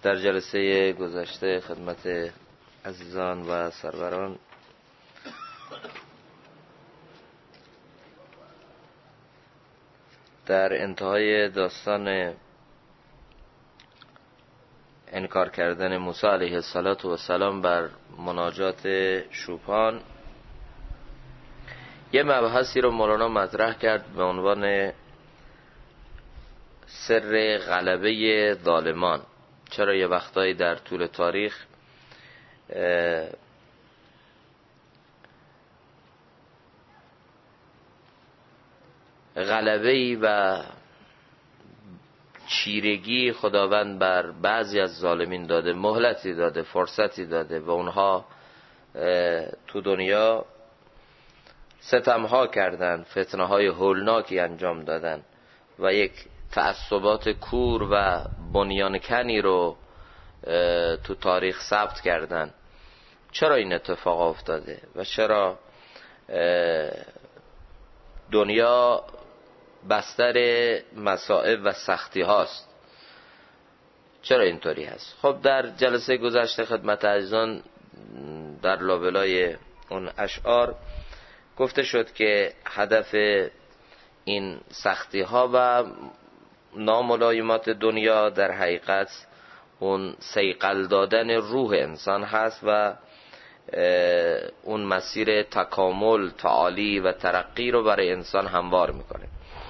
در جلسه گذشته خدمت عزیزان و سروران در انتهای داستان انکار کردن موسی علیه السلام بر مناجات شوپان یه مبحثی رو مولانا مطرح کرد به عنوان سر غلبه ظالمان. چرا یه وقتایی در طول تاریخ غلبه‌ای و چیرگی خداوند بر بعضی از ظالمین داده، مهلتی داده، فرصتی داده و اونها تو دنیا ستمها کردن، فتنه‌های هولناکی انجام دادن و یک تعصبات کور و بنیانکنی رو تو تاریخ ثبت کردن. چرا این اتفاق افتاده و چرا دنیا بستر مصائب و سختی هاست؟ چرا اینطوری هست؟ خب در جلسه گذشته خدمت عزیزان در لابلای اون اشعار گفته شد که هدف این سختی ها و ناملایمات دنیا در حقیقت اون صیقل دادن روح انسان هست و اون مسیر تکامل، تعالی و ترقی رو برای انسان هموار میکنه.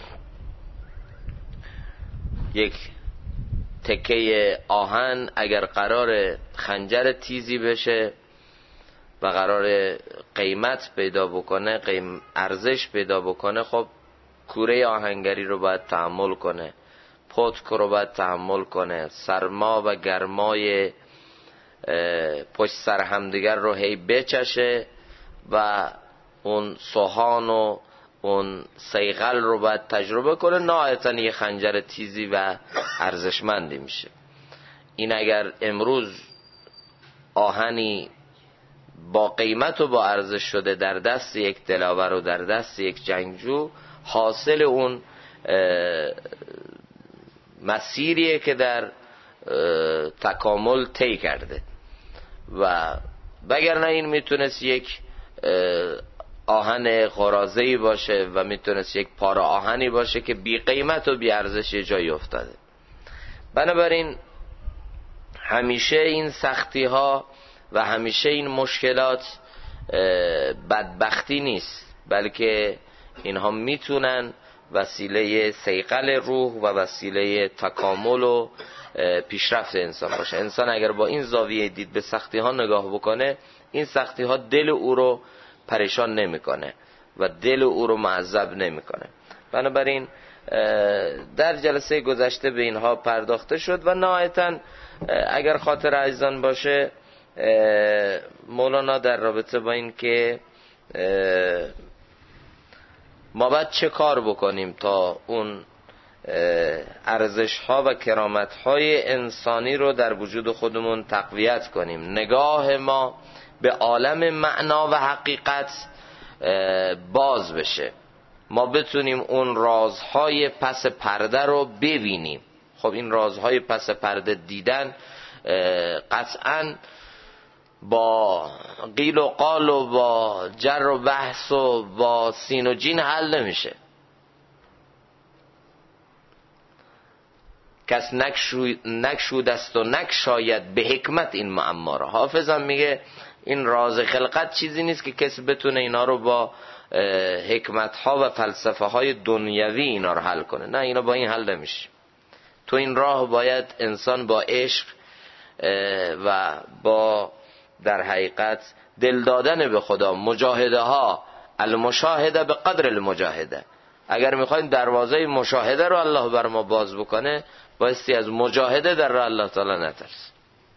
یک تکه آهن اگر قرار خنجر تیزی بشه و قرار قیمت پیدا بکنه، ارزش پیدا بکنه، خب کوره آهنگری رو باید تحمل کنه، پتک رو باید تحمل کنه، سرما و گرمای پشت سر همدیگر رو هی بچشه و اون سوهان و اون صیقل رو باید تجربه کنه، نهایتاً یه خنجر تیزی و ارزشمندی میشه. این اگر امروز آهنی با قیمت و با ارزش شده در دست یک دلاور و در دست یک جنگجو، حاصل اون مسیریه که در تکامل طی کرده و وگرنه این میتونست یک آهن قرازه‌ای باشه و میتونست یک پاره آهنی باشه که بی قیمت و بی ارزش جایی افتاده. بنابراین همیشه این سختی ها و همیشه این مشکلات بدبختی نیست، بلکه اینها میتونن وسیله صیقل روح و وسیله تکامل و پیشرفت انسان باشه. انسان اگر با این زاویه دید به سختی ها نگاه بکنه، این سختی ها دل او رو پریشان نمیکنه و دل او رو معذب نمیکنه. بنابراین در جلسه گذشته به اینها پرداخته شد و نهایتاً اگر خاطر عزیزان باشه مولانا در رابطه با این که ما باید چه کار بکنیم تا اون ارزش ها و کرامت های انسانی رو در وجود خودمون تقویت کنیم، نگاه ما به عالم معنا و حقیقت باز بشه، ما بتونیم اون رازهای پس پرده رو ببینیم. خب این رازهای پس پرده دیدن قطعاً با قیل و قال و با جر و بحث و با سین و جین حل نمیشه. کس نکشود است و نکشاید به حکمت این معما را. حافظ هم میگه این راز خلقت چیزی نیست که کسی بتونه اینا رو با حکمت ها و فلسفه های دنیوی اینا رو حل کنه. نه، اینا با این حل نمیشه. تو این راه باید انسان با عشق و با در حقیقت دل دادن به خدا، مجاهده ها، المشاهده به قدر المجاهده. اگر میخواین دروازه مشاهده رو الله بر ما باز بکنه، بایستی از مجاهده در راه الله تعالی نترس.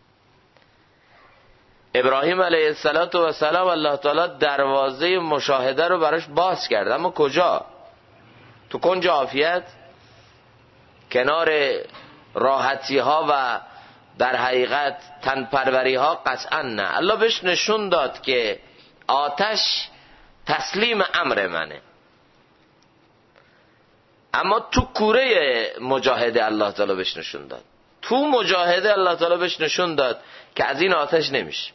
ابراهیم علیه السلام الله تعالی دروازه مشاهده رو براش باز کرد، اما کجا؟ تو کنج عافیت، کنار راحتی ها و در حقیقت تنپروری ها؟ قطعا نه. الله بهش نشون داد که آتش تسلیم امر منه، اما تو کوره مجاهده الله تعالی بهش نشون داد. تو مجاهده الله تعالی بهش نشون داد که از این آتش نمیشه.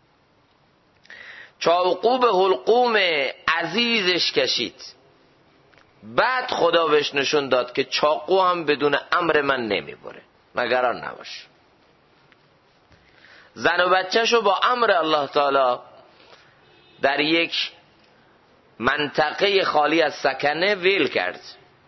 چاقو به حلقوم عزیزش کشید، بعد خدا بهش نشون داد که چاقو هم بدون امر من نمیبره، نگران نباش. زن و بچه‌شو با امر الله تعالی در یک منطقه خالی از سکنه ویل کرد.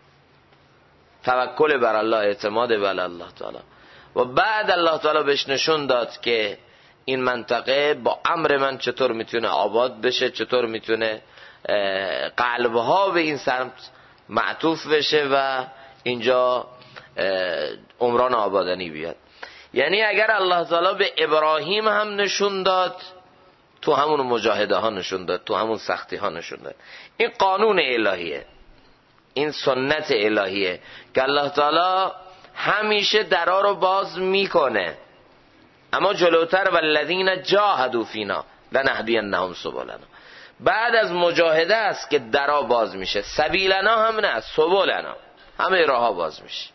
توکل بر الله، اعتماد بر الله تعالی. و بعد الله تعالی بهش نشون داد که این منطقه با امر من چطور میتونه آباد بشه، چطور میتونه قلبها به این سمت معطوف بشه و اینجا عمران آبادانی بیاد. یعنی اگر الله تعالی به ابراهیم هم نشون داد، تو همون مجاهده ها نشون داد، تو همون سختی ها نشون داد. این قانون الهیه، این سنت الهیه که الله تعالی همیشه درا رو باز میکنه، اما جلوتر والذین جاهدوا فینا لنهدینهم سبلنا. بعد از مجاهده است که درا باز میشه. سبیلنا هم نه، سبلنا، همه راه ها باز میشه.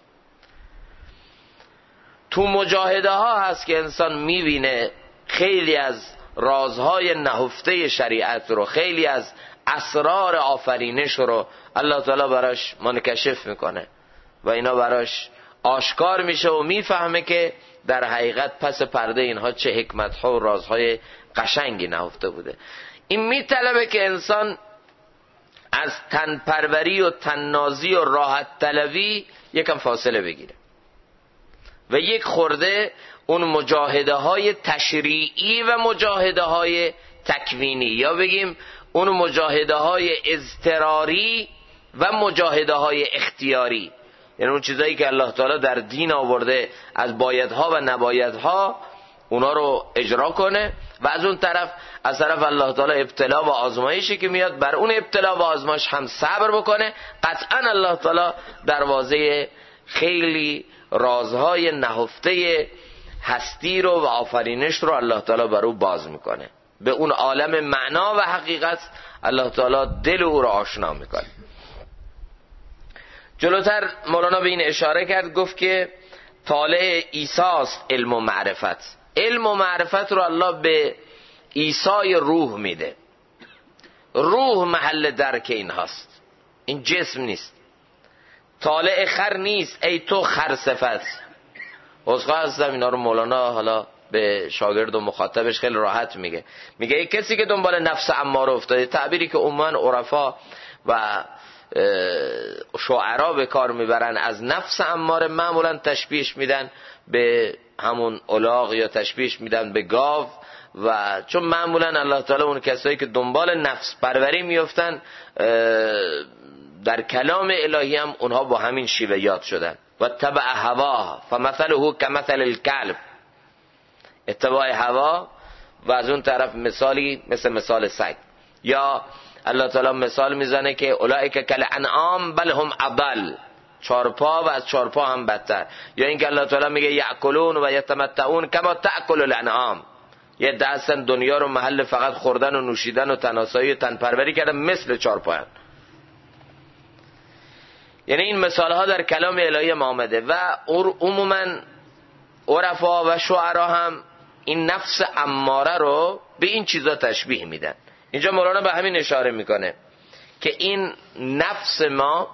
تو مجاهده ها هست که انسان میبینه خیلی از رازهای نهفته شریعت رو، خیلی از اسرار آفرینش رو الله تعالی براش منکشف میکنه و اینا براش آشکار میشه و میفهمه که در حقیقت پس پرده اینها چه حکمت‌ها و رازهای قشنگی نهفته بوده. این میطلبه که انسان از تنپروری و تنازی و راحت طلبی یکم فاصله بگیره و یک خورده اون مجاهده های تشریعی و مجاهده های تکوینی، یا بگیم اون مجاهده های اضطراری و مجاهده های اختیاری، یعنی اون چیزایی که الله تعالی در دین آورده از بایدها و نبایدها، اونا رو اجرا کنه. و از اون طرف از طرف الله تعالی ابتلا و آزمایشی که میاد، بر اون ابتلا و آزمایش هم صبر بکنه. قطعا الله تعالی دروازه خیلی رازهای نهفته هستی رو و آفرینش رو الله تعالی بر او باز میکنه. به اون عالم معنا و حقیقت الله تعالی دل او رو آشنا میکنه. جلوتر مولانا به این اشاره کرد، گفت که طالع عیساست علم و معرفت. علم و معرفت رو الله به عیسای روح میده. روح محل درک این هست، این جسم نیست. طالع خر نیست ای تو خر صفت. عذرخواه هستم، اینا رو مولانا حالا به شاگرد و مخاطبش خیلی راحت میگه ای کسی که دنبال نفس اماره افتاده، تعبیری که عموما عرفا و شعرا به کار میبرن، از نفس اماره معمولا تشبیهش میدن به همون الاغ یا تشبیهش میدن به گاو. و چون معمولا الله تعالی اون کسایی که دنبال نفس پروری میفتن در کلام الهی هم اونها با همین شیوه یاد شدن. و تبع هوا فمثله کمثل الکلب، اتباع هوا و از اون طرف مثالی مثل مثال سگ. یا الله تعالی مثال میزنه که اولئک کالانعام بل هم اضل، چارپا و از چارپا هم بدتر. یا اینکه الله تعالی میگه یاکلون و یتمتعون کما تاکل الانعام، یه دستن دنیا رو محل فقط خوردن و نوشیدن و تناسایی و تنپروری کردن مثل چارپا. یعنی این مثال ها در کلام الهی ما آمده و عموما عرفا و شعرا هم این نفس اماره رو به این چیزا تشبیه میدن. اینجا مولانا به همین اشاره میکنه که این نفس ما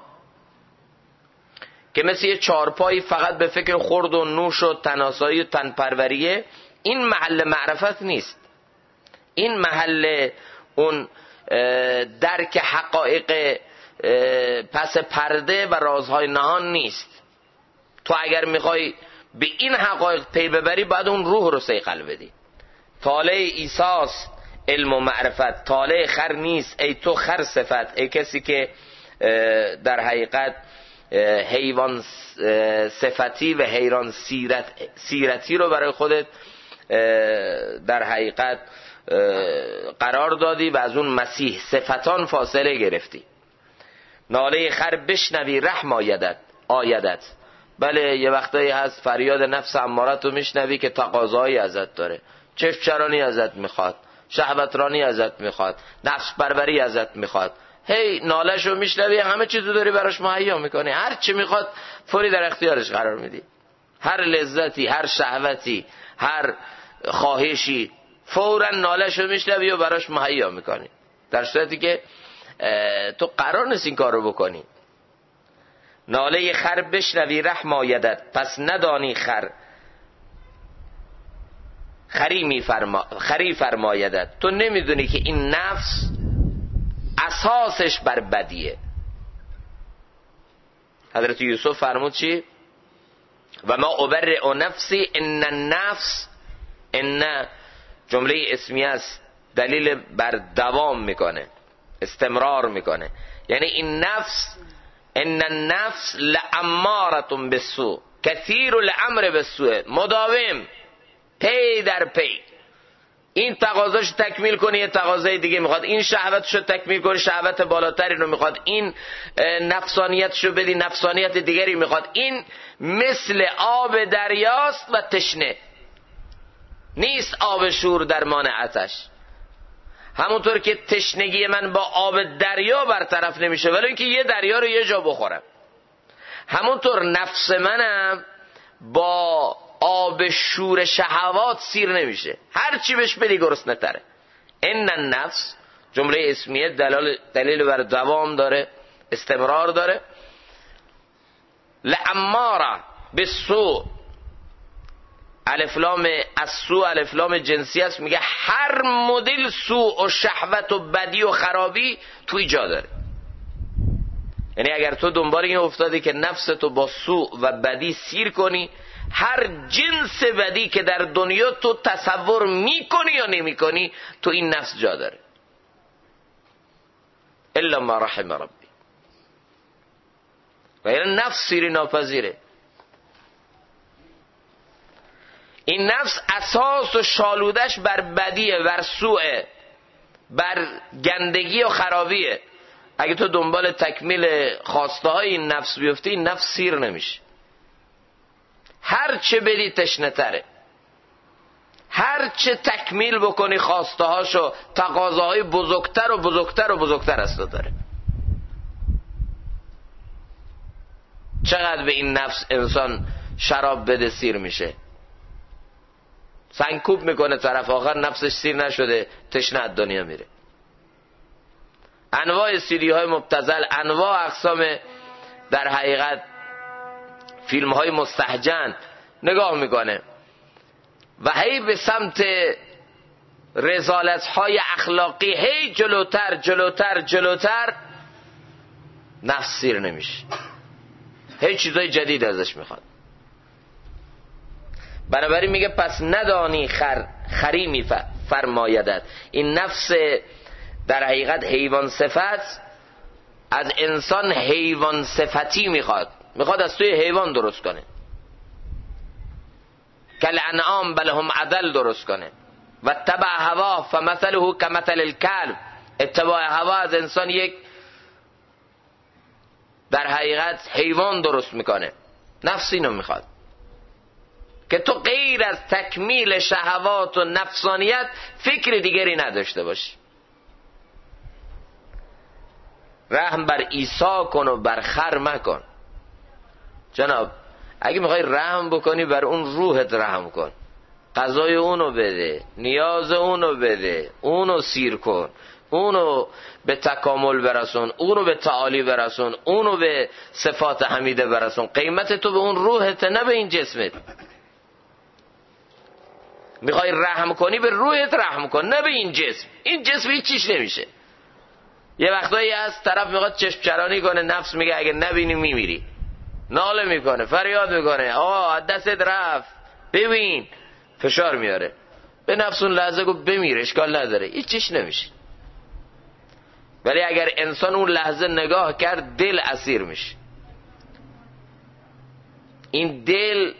که مثل یه چارپایی فقط به فکر خورد و نوش و تناسایی و تنپروریه، این محل معرفت نیست. این محل اون درک حقایق پس پرده و رازهای نهان نیست. تو اگر میخوای به این حقایق پی ببری باید اون روح رو صیقل بدی. طالع عیساست علم و معرفت، طالع خر نیست ای تو خر صفت. ای کسی که در حقیقت حیوان صفتی و حیران سیرتی رو برای خودت در حقیقت قرار دادی و از اون مسیح صفتان فاصله گرفتی. ناله خر بشنوی رحم آیدت. بله یه وقتایی هست فریاد نفس امارت رو میشنوی که تقاضایی ازت داره، چشم چرانی ازت میخواد، شهوترانی ازت میخواد، نفس پروری ازت میخواد. هی نالش رو میشنوی، همه چیزو داری براش مهیا میکنی، هر چی میخواد فوری در اختیارش قرار میدی. هر لذتی، هر شهوتی، هر خواهشی فوراً ناله‌شو میشنوی و براش مهیا میکنی، در صورتی که تو قرار نیست این کار رو بکنی. ناله خر بشنوی رحم آیدت، پس ندانی خری فرمایدت. تو نمیدونی که این نفس اساسش بر بدیه. حضرت یوسف فرمود چی؟ و ما ابرئ نفسی ان النفس، ان جمله اسمی است، دلیل بر دوام میکنه، استمرار میکنه. یعنی این نفس، ان النفس لاماره بالسوء، کثیر الامر بالسوء، مداوم، پی در پی. این تقاضاش تکمیل کنی یه تقاضای دیگه میخواد، این شهوتشو تکمیل کنی شهوت بالاتری رو میخواد، این نفسانیتشو بدی نفسانیت دیگری میخواد. این مثل آب دریاست و تشنه نیست، آب شور درمان عطش. همونطور که تشنگی من با آب دریا برطرف نمیشه ولی اینکه یه دریا رو یه جا بخورم، همونطور نفس منم با آب شور شهوات سیر نمیشه، هر چی بهش بدی گرسنه تره. ان النفس جمله اسمیه دلیل بر دوام داره، استمرار داره. لاماره بالسوء، الف لام السوء الف لام جنسی است، میگه هر مدل سوء و شهوت و بدی و خرابی توی جا داره. یعنی اگر تو دنبال این افتادی که نفستو با سوء و بدی سیر کنی، هر جنس بدی که در دنیا تو تصور میکنی یا نمیکنی تو این نفس جا داره، الا ما رحم ربی. و این نفس سیری ناپذیره. این نفس اساس و شالودش بر بدیه، بر سوءه، بر گندگی و خرابیه. اگه تو دنبال تکمیل خواسته های این نفس بیفتی، این نفس سیر نمیشه. هر چه بدی تشنه تره، هر چه تکمیل بکنی خواسته هاشو، تقاضاهای بزرگتر و بزرگتر و بزرگتر از تو داره. چقدر به این نفس انسان شراب بده سیر میشه، سنگکوب میکنه طرف، آخر نفسش سیر نشده تشنه از دنیا میره. انواع سیری های مبتذل، انواع اقسام در حقیقت فیلم های مستهجن نگاه میکنه و هی به سمت رذالت های اخلاقی هی جلوتر جلوتر جلوتر، نفس سیر نمیشه، هی چیزای جدید ازش میخواد. بنابراین میگه پس ندانی خری میفرمایدت. این نفس در حقیقت حیوان صفت از انسان حیوان صفتی میخواد از توی حیوان درست کنه، کل انعام بل هم عدل درست کنه. و تبع هوا فمثله کمثل الکلب، اتباع هوا از انسان یک در حقیقت حیوان درست میکنه. نفس اینو میخواد که تو غیر از تکمیل شهوات و نفسانیت فکر دیگری نداشته باشی. رحم بر عیسی کن و بر خر مکن. جناب اگه میخوای رحم بکنی بر اون روحت رحم کن، غذای اونو بده، نیاز اونو بده، اونو سیر کن، اونو به تکامل برسون، اونو به تعالی برسون، اونو به صفات حمیده برسون. قیمت تو به اون روحت نه به این جسمت. میخوای رحم کنی به روحت رحم کن، نه به این جسم. این جسم هیچ چیز نمیشه. یه وقتایی از طرف میخواد چشم چرانی کنه، نفس میگه اگه نبینی میمیری، ناله میکنه، فریاد میکنه، آه دستت رفت ببین، فشار میاره به نفس. اون لحظه گفت بمیر، اشکال نداره، هیچ چیز نمیشه. ولی اگر انسان اون لحظه نگاه کرد، دل اسیر میشه. این دل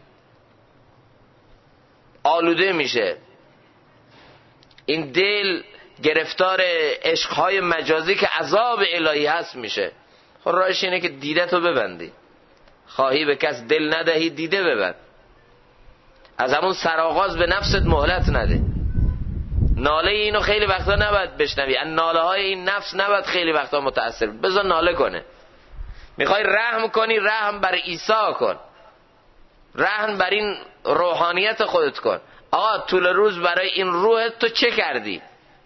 آلوده میشه، این دل گرفتار عشقهای مجازی که عذاب الهی هست میشه. خب راهش اینه که دیده تو ببندی، خواهی به کس دل ندهی دیده ببند. از همون سرآغاز به نفست مهلت نده. ناله اینو خیلی وقتا نباید بشنوی، ناله های این نفس نباید خیلی وقتا متأثر، بذار ناله کنه. میخوای رحم کنی، رحم بر عیسی کن. رهن بر این روحانیت خودت کن. آقا طول روز برای این روحت تو چه کردی؟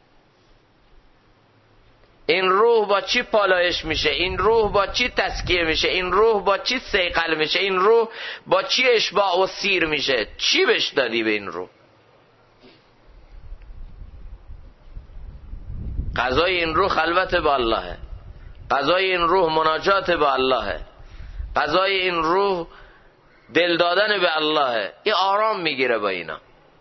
این روح با چی پالایش میشه؟ این روح با چی تزکیه میشه؟ این روح با چی صیقل میشه؟ این روح با چی اشباع و سیر میشه؟ چی بهش دادی به این روح؟ غذای این روح خلوت با اللهه، غذای این روح مناجات با اللهه، غذای این روح دل دادن به اللهه. این آرام میگیره با اینا.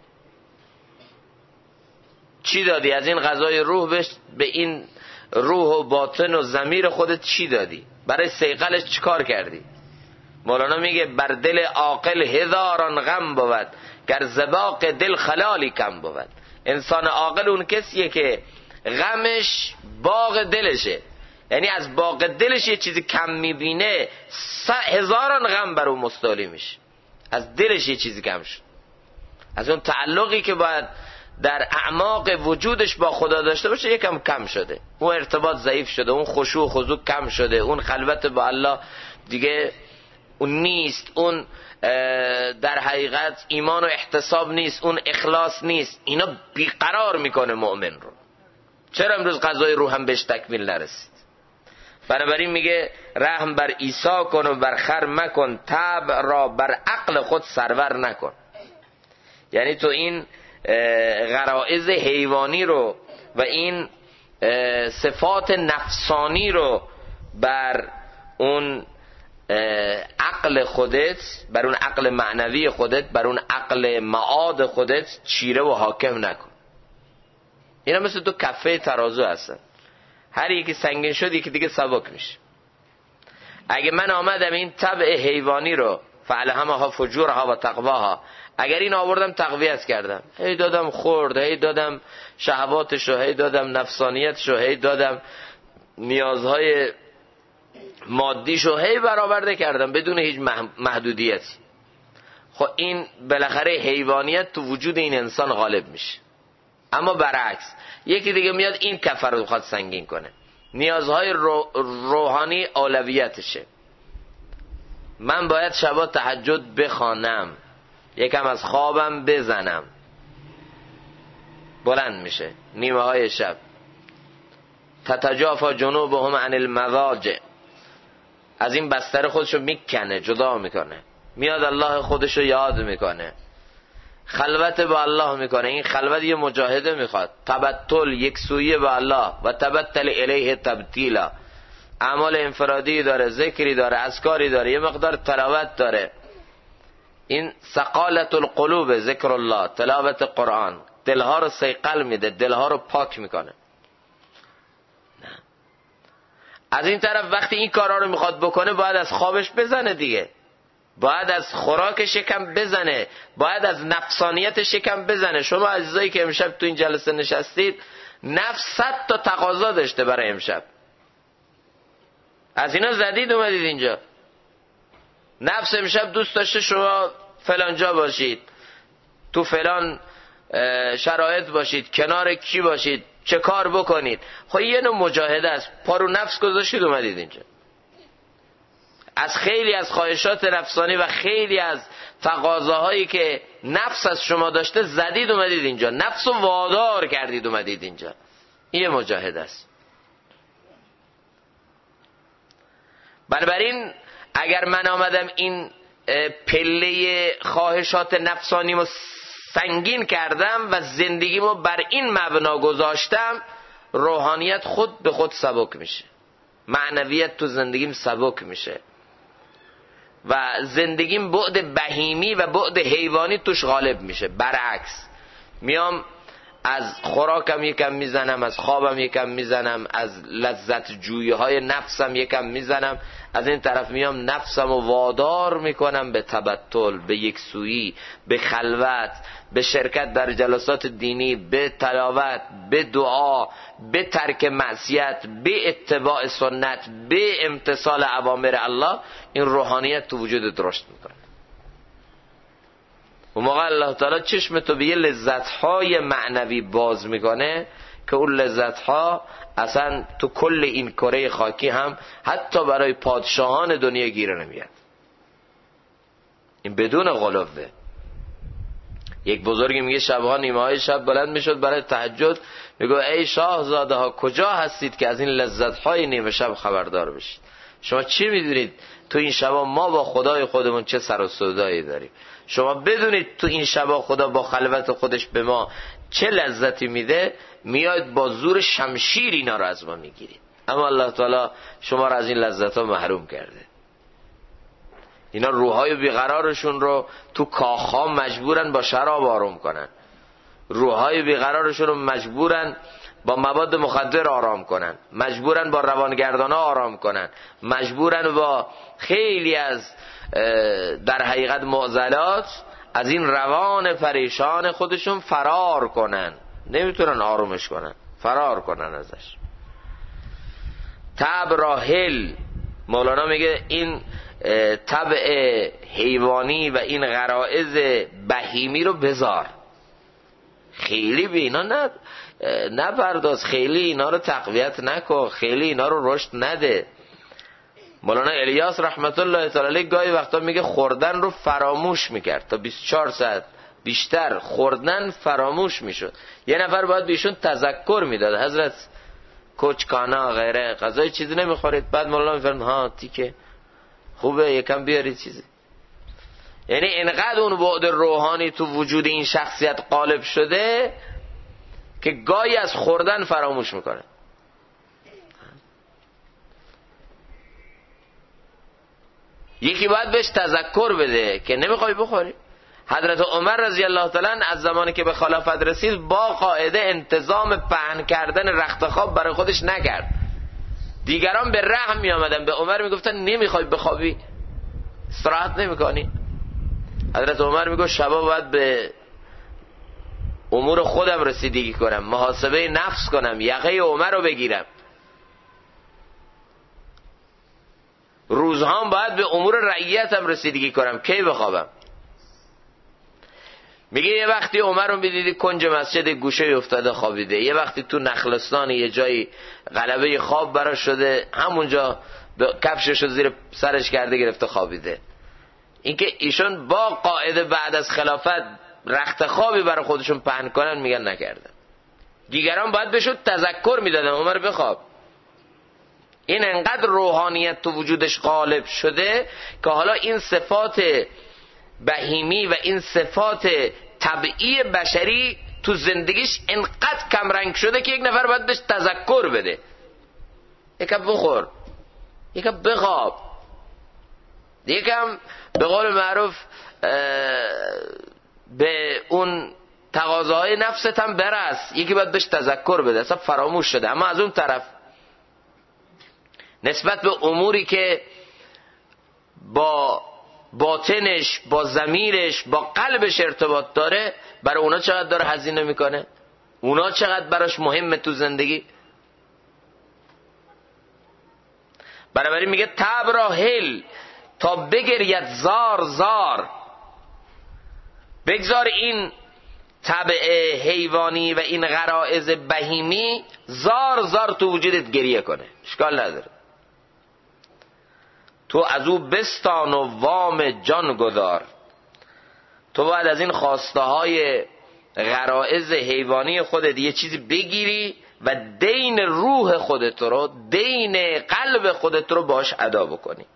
چی دادی از این غذای روح به این روح و باطن و ضمیر خودت؟ چی دادی؟ برای صیقلش چیکار کردی؟ مولانا میگه بر دل عاقل هزاران غم بود، گر زباق دل خلالی کم بود. انسان عاقل اون کسیه که غمش باغ دلشه، یعنی از باغ دلش یه چیزی کم میبینه هزاران غم بر اون مستولی میشه. از دلش یه چیزی کم شد، از اون تعلقی که باید در اعماق وجودش با خدا داشته باشه یکم کم شده، اون ارتباط ضعیف شده، اون خشوع و خضوع کم شده، اون خلوت با الله دیگه اون نیست، اون در حقیقت ایمان و احتساب نیست، اون اخلاص نیست. اینا بیقرار میکنه مؤمن رو. چرا امروز غذای روح هم بهش تکمیل نرسید؟ بنابراین میگه رحم بر عیسی کن و بر خر مکن، طبع را بر عقل خود سرور نکن. یعنی تو این غرائز حیوانی رو و این صفات نفسانی رو بر اون عقل خودت، بر اون عقل معنوی خودت، بر اون عقل معاد خودت چیره و حاکم نکن. اینا مثل دو کفه ترازو هستن، هر یکی سنگین شد یکی دیگه سبک میشه. اگه من آمدم این طبع حیوانی رو فعلهمها فجورها و تقواها، اگر این آوردم تقویت کردم، هی دادم خورد، هی دادم شهواتشو، هی دادم نفسانیتشو، هی دادم نیازهای مادیشو، هی برآورده کردم بدون هیچ محدودیتی، خب این بالاخره حیوانیت تو وجود این انسان غالب میشه. اما برعکس یکی دیگه میاد این کفر رو بخواد سنگین کنه، نیازهای روحانی اولویتشه. من باید شبا تهجد بخوانم، یکم از خوابم بزنم، بلند میشه نیمه های شب، تتجافا جنوبهم عن المضاجع، از این بستر خودشو میکنه، جدا میکنه، میاد الله خودشو یاد میکنه، خلوت با الله میکنه. این خلوت یه مجاهده میخواد، تبتل، یک سویه با الله، و تبتل الیه تبتیلا. اعمال انفرادی داره، ذکری داره، اذکاری داره، یه مقدار تلاوت داره. این ثقالت القلوب، ذکر الله، تلاوت قرآن، دلها رو صیقل میده، دلها رو پاک میکنه. از این طرف وقتی این کارا رو میخواد بکنه باید از خوابش بزنه دیگه، باید از خوراکش یکم بزنه، باید از نفسانیتش یکم بزنه. شما عزیزایی که امشب تو این جلسه نشستید، نفس 100 تا تقاضا داشته برای امشب، از اینا زدید اومدید اینجا. نفس امشب دوست داشته شما فلان جا باشید، تو فلان شرایط باشید، کنار کی باشید، چه کار بکنید. خب یه نوع مجاهده است، پارو نفس گذاشتید اومدید اینجا. از خیلی از خواهشات نفسانی و خیلی از تقاضاهایی که نفس از شما داشته زدید اومدید اینجا، نفس رو وادار کردید اومدید اینجا. این مجاهده است. بنابراین اگر من آمدم این پله خواهشات نفسانیمو سنگین کردم و زندگیمو بر این مبنا گذاشتم، روحانیت خود به خود سبک میشه، معنویت تو زندگیم سبک میشه و زندگیم بعد بهیمی و بعد حیوانی توش غالب میشه. برعکس میام از خوراکم یکم میزنم، از خوابم یکم میزنم، از لذت جویی های نفسم یکم میزنم، از این طرف میام نفسم رو وادار میکنم به تبتل، به یکسویی، به خلوت، به شرکت در جلسات دینی، به تلاوت، به دعا، به ترک معصیت، به اتباع سنت، به امتثال اوامر الله. این روحانیت تو وجود درشت میکنه. و موقع الله تعالی چشم تو به یه لذت‌های معنوی باز میکنه که اون لذت‌ها اصلا تو کل این کره خاکی هم حتی برای پادشاهان دنیا گیره نمیاد. این بدون غلوه. یک بزرگی میگه شبها نیمه های شب بلند میشد برای تهجد، میگه ای شاهزاده ها کجا هستید که از این لذت های نیمه شب خبردار بشید؟ شما چی میدونید تو این شبا ما با خدای خودمون چه سر و سودایی داریم؟ شما بدونید تو این شبا خدا با خلوت خودش به ما چه لذتی میده، میاد با زور شمشیر اینا رو از ما میگیرید. اما الله تعالی شما رو از این لذت ها محروم کرده. اینا روحای بیقرارشون رو تو کاخها مجبورن با شراب آروم کنن، روحای بیقرارشون رو مجبورن با مواد مخدر آرام کنن، مجبورن با روانگردانا آرام کنن، مجبورن با خیلی از در حقیقت معضلات از این روان پریشان خودشون فرار کنن. نمیتونن آرومش کنن، فرار کنن ازش. طبع راحل، مولانا میگه این طبع حیوانی و این غرائز بهیمی رو بذار، خیلی به اینا نپرداز، خیلی اینا رو تقویت نکن، خیلی اینا رو رشد نده. مولانا الیاس رحمت الله تعالی علیه گاهی وقتا میگه خوردن رو فراموش میکرد، تا 24 ساعت بیشتر خوردن فراموش میشد. یه نفر باید بهشون تذکر میداد، حضرت کوچکانا غیره غذای چیزی نمیخورید، بعد مولانا میفرماد ها تیکه خوبه یکم بیارید چیزی. یعنی اینقدر اون بعد روحانی تو وجود این شخصیت غالب شده که گاهی از خوردن فراموش میکنه. یکی باید بهش تذکر بده که نمیخوای بخوری. حضرت عمر رضی الله تعالی عنه از زمانی که به خلافت رسید با قاعده انتظام پهن کردن رخت خواب برای خودش نکرد. دیگران به رحم می آمدن، به عمر میگفتن نمیخوای بخوابی، استراحت نمیکنی؟ حضرت عمر میگه شبا باید به امور خودم رسیدگی کنم، محاسبه نفس کنم، یقه عمر رو بگیرم. روزها باید به امور رعیتم رسیدگی کنم، کی بخوابم؟ میگه یه وقتی عمر رو میدیدی کنج مسجد گوشه افتاده خوابیده، یه وقتی تو نخلستان یه جایی غلبه خواب براش شده، همونجا کفشش رو زیر سرش کرده گرفته خوابیده. اینکه ایشون با قاعده بعد از خلافت رخت خوابی برای خودشون پهن کنن، میگن نکردن. دیگران باید بهشون تذکر میدادن عمر بخواب. این انقدر روحانیت تو وجودش غالب شده که حالا این صفات بهیمی و این صفات طبیعی بشری تو زندگیش انقدر کم رنگ شده که یک نفر باید بهش تذکر بده. یکم بخور، یکم بخواب، یکم به قول معروف به اون تقاضاهای نفست هم برس. یکی باید بهش تذکر بده، اصلا فراموش شده. اما از اون طرف نسبت به اموری که با باطنش، با ضمیرش، با قلبش ارتباط داره، برای اونا چقدر داره هزینه میکنه، اونا چقدر براش مهمه تو زندگی. بنابراین میگه طبع را هل تا بگرید زار زار. بگذار این طبع حیوانی و این غرائز بهیمی زار زار تو وجودت گریه کنه، اشکال نداره. تو از او بستان و وام جان گذار. تو باید از این خواسته های غرائز حیوانی خودت یه چیزی بگیری و دین روح خودت رو، دین قلب خودت رو باش ادا بکنی.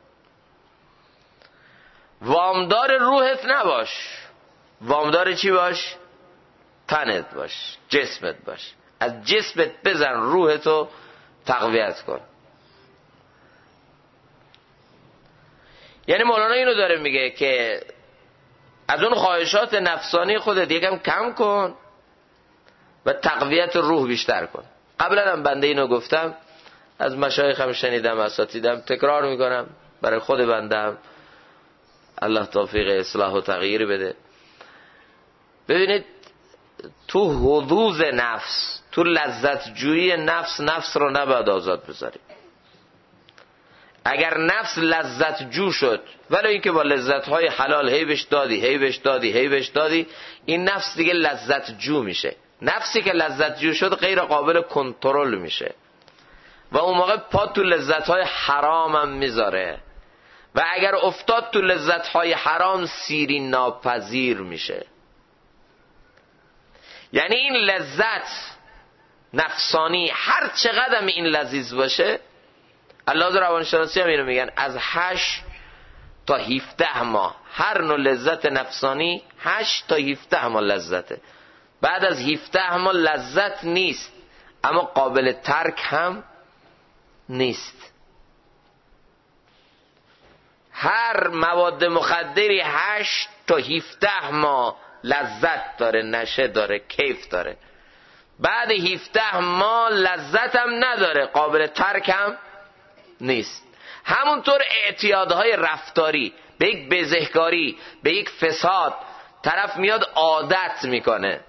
وامدار روحت نباش، وامدار چی باش؟ تنت باش، جسمت باش. از جسمت بزن، روحتو تقویت کن. یعنی مولانا اینو داره میگه که از اون خواهشات نفسانی خودت یکم کم کن و تقویت روح بیشتر کن. قبلا هم بنده اینو گفتم، از مشایخم شنیدم، اساتیدم، تکرار میکنم برای خود بنده هم، الله توفیق اصلاح و تغییر بده. ببینید تو حظوظ نفس، تو لذت جویی نفس رو نباید آزاد بذاریم. اگر نفس لذت جو شد، ولی اینکه با لذت های حلال هی بهش دادی، این نفس دیگه لذت جو میشه. نفسی که لذت جو شد غیر قابل کنترل میشه و اون موقع پا تو لذت های حرام هم میذاره و اگر افتاد تو لذت‌های حرام سیری ناپذیر میشه. یعنی این لذت نفسانی هر چقدر این لذیذ باشه، الله روانشناسی هم اینو میگن، از 8 تا 17 ماه هر نوع لذت نفسانی 8 تا 17 ماه لذته. بعد از 17 ماه لذت نیست، اما قابل ترک هم نیست. هر مواد مخدری 8 تا 17 ماه لذت داره، نشه داره، کیف داره. بعد 17 ماه لذت هم نداره، قابل ترک هم نیست. همونطور اعتیادهای رفتاری، به یک بزهکاری، به یک فساد، طرف میاد عادت میکنه.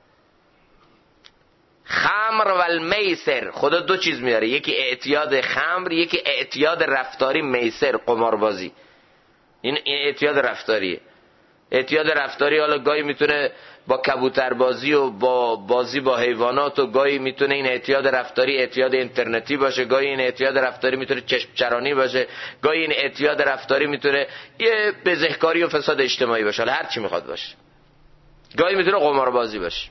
خمر و المیسر، خدا دو چیز میاره، یکی اعتیاد خمر، یکی اعتیاد رفتاری میسر، قماربازی. این اعتیاد رفتاریه. اعتیاد رفتاری حالا گاهی میتونه با کبوتربازی و با بازی با حیوانات، و گاهی میتونه این اعتیاد رفتاری اعتیاد اینترنتی باشه، گاهی این اعتیاد رفتاری میتونه چشم چرانی باشه، گاهی این اعتیاد رفتاری میتونه یه بزهکاری و فساد اجتماعی باشه، حالا هر چی میخواد باشه، گاهی میتونه قماربازی باشه.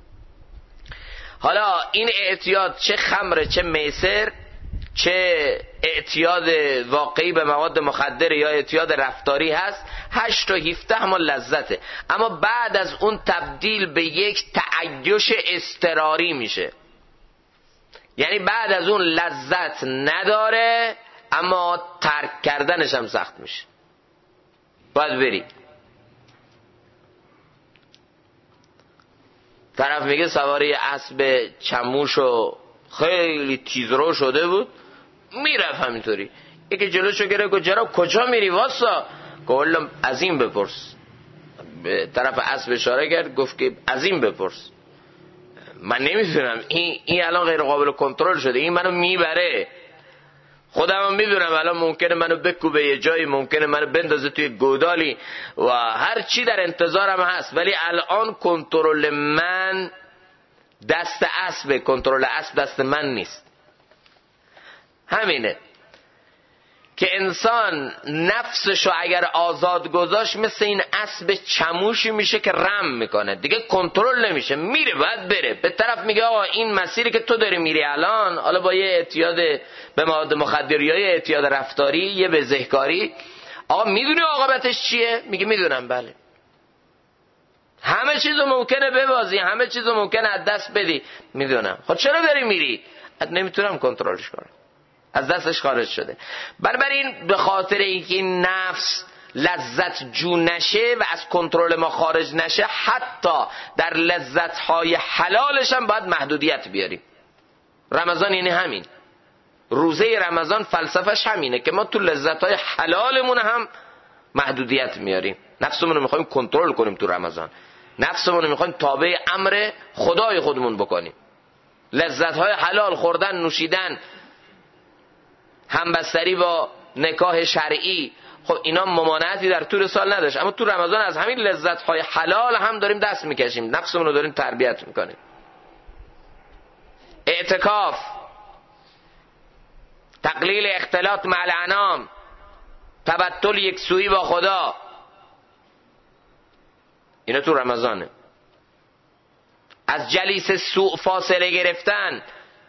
حالا این اعتیاد چه خمره، چه میسر، چه اعتیاد واقعی به مواد مخدر یا اعتیاد رفتاری هست، 8 تا 17 ماه لذته. اما بعد از اون تبدیل به یک تعیش اضطراری میشه. یعنی بعد از اون لذت نداره، اما ترک کردنش هم سخت میشه. باید بری. طرف میگه سواری اسب چموش و خیلی تیزرو شده بود، میرفت همینطوری. یکی جلوشو گرفت گفت جناب کجا میری واسا؟ گفتم از این بپرس. به طرف اسب اشاره کرد، گفت که از این بپرس. من نمیدونم، این الان غیر قابل کنترل شده، این منو میبره. خودم هم میدونم الان ممکنه منو بکوبه یه جایی، ممکنه منو بندازه توی گودالی و هر چی در انتظارم هست، ولی الان کنترل من دست اسب، کنترل اسب دست من نیست. همینه که انسان نفسشو اگر آزاد گذاشت مثل این اسب چموشی میشه که رم میکنه، دیگه کنترل نمیشه، میره، باید بره. به طرف میگه آقا این مسیری که تو داری میری الان، حالا با یه اعتیاد به مواد مخدر یا یه اعتیاد رفتاری، یه بزهکاری، آقا میدونی عاقبتش چیه؟ میگه میدونم. بله، همه چیزو ممکنه ببازی، همه چیزو ممکنه از دست بدی، میدونم. خب چرا داری میری؟ نمیتونم کنترلش کنم، از دستش خارج شده. بنابراین به خاطر اینکه این نفس لذت جو نشه و از کنترل ما خارج نشه، حتی در لذت‌های حلالش هم باید محدودیت بیاریم. رمضان یعنی همین. روزه رمضان فلسفهش همینه که ما تو لذت‌های حلالمون هم محدودیت میاریم. نفسمون رو میخوایم کنترل کنیم تو رمضان، نفسمون رو میخوایم تابع امر خدای خودمون بکنیم. لذت‌های حلال، خوردن، نوشیدن، همبستری با نکاح شرعی، خب اینا ممانعتی در طول سال نداشت، اما تو رمضان از همین لذت‌های حلال هم داریم دست میکشیم، نفسمون رو داریم تربیت میکنیم. اعتکاف، تقلیل اختلاط مع الانام، تبتل یک سویی با خدا، اینا تو رمضانه. از جلیس سوء فاصله گرفتن،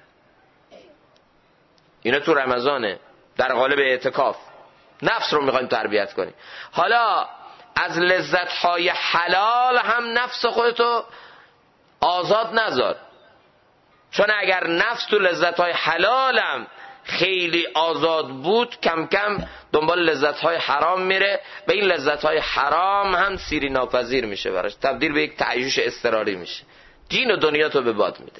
اینا تو رمضانه، در قالب اعتکاف. نفس رو میخوایم تربیت کنیم. حالا از لذت‌های حلال هم نفس خودتو آزاد نذار، چون اگر نفس تو لذت‌های حلالم خیلی آزاد بود، کم کم دنبال لذت‌های حرام میره و این لذت‌های حرام هم سیری ناپذیر میشه براش، تبدیل به یک تعیش اضطراری میشه، دین و دنیا تو به باد میده.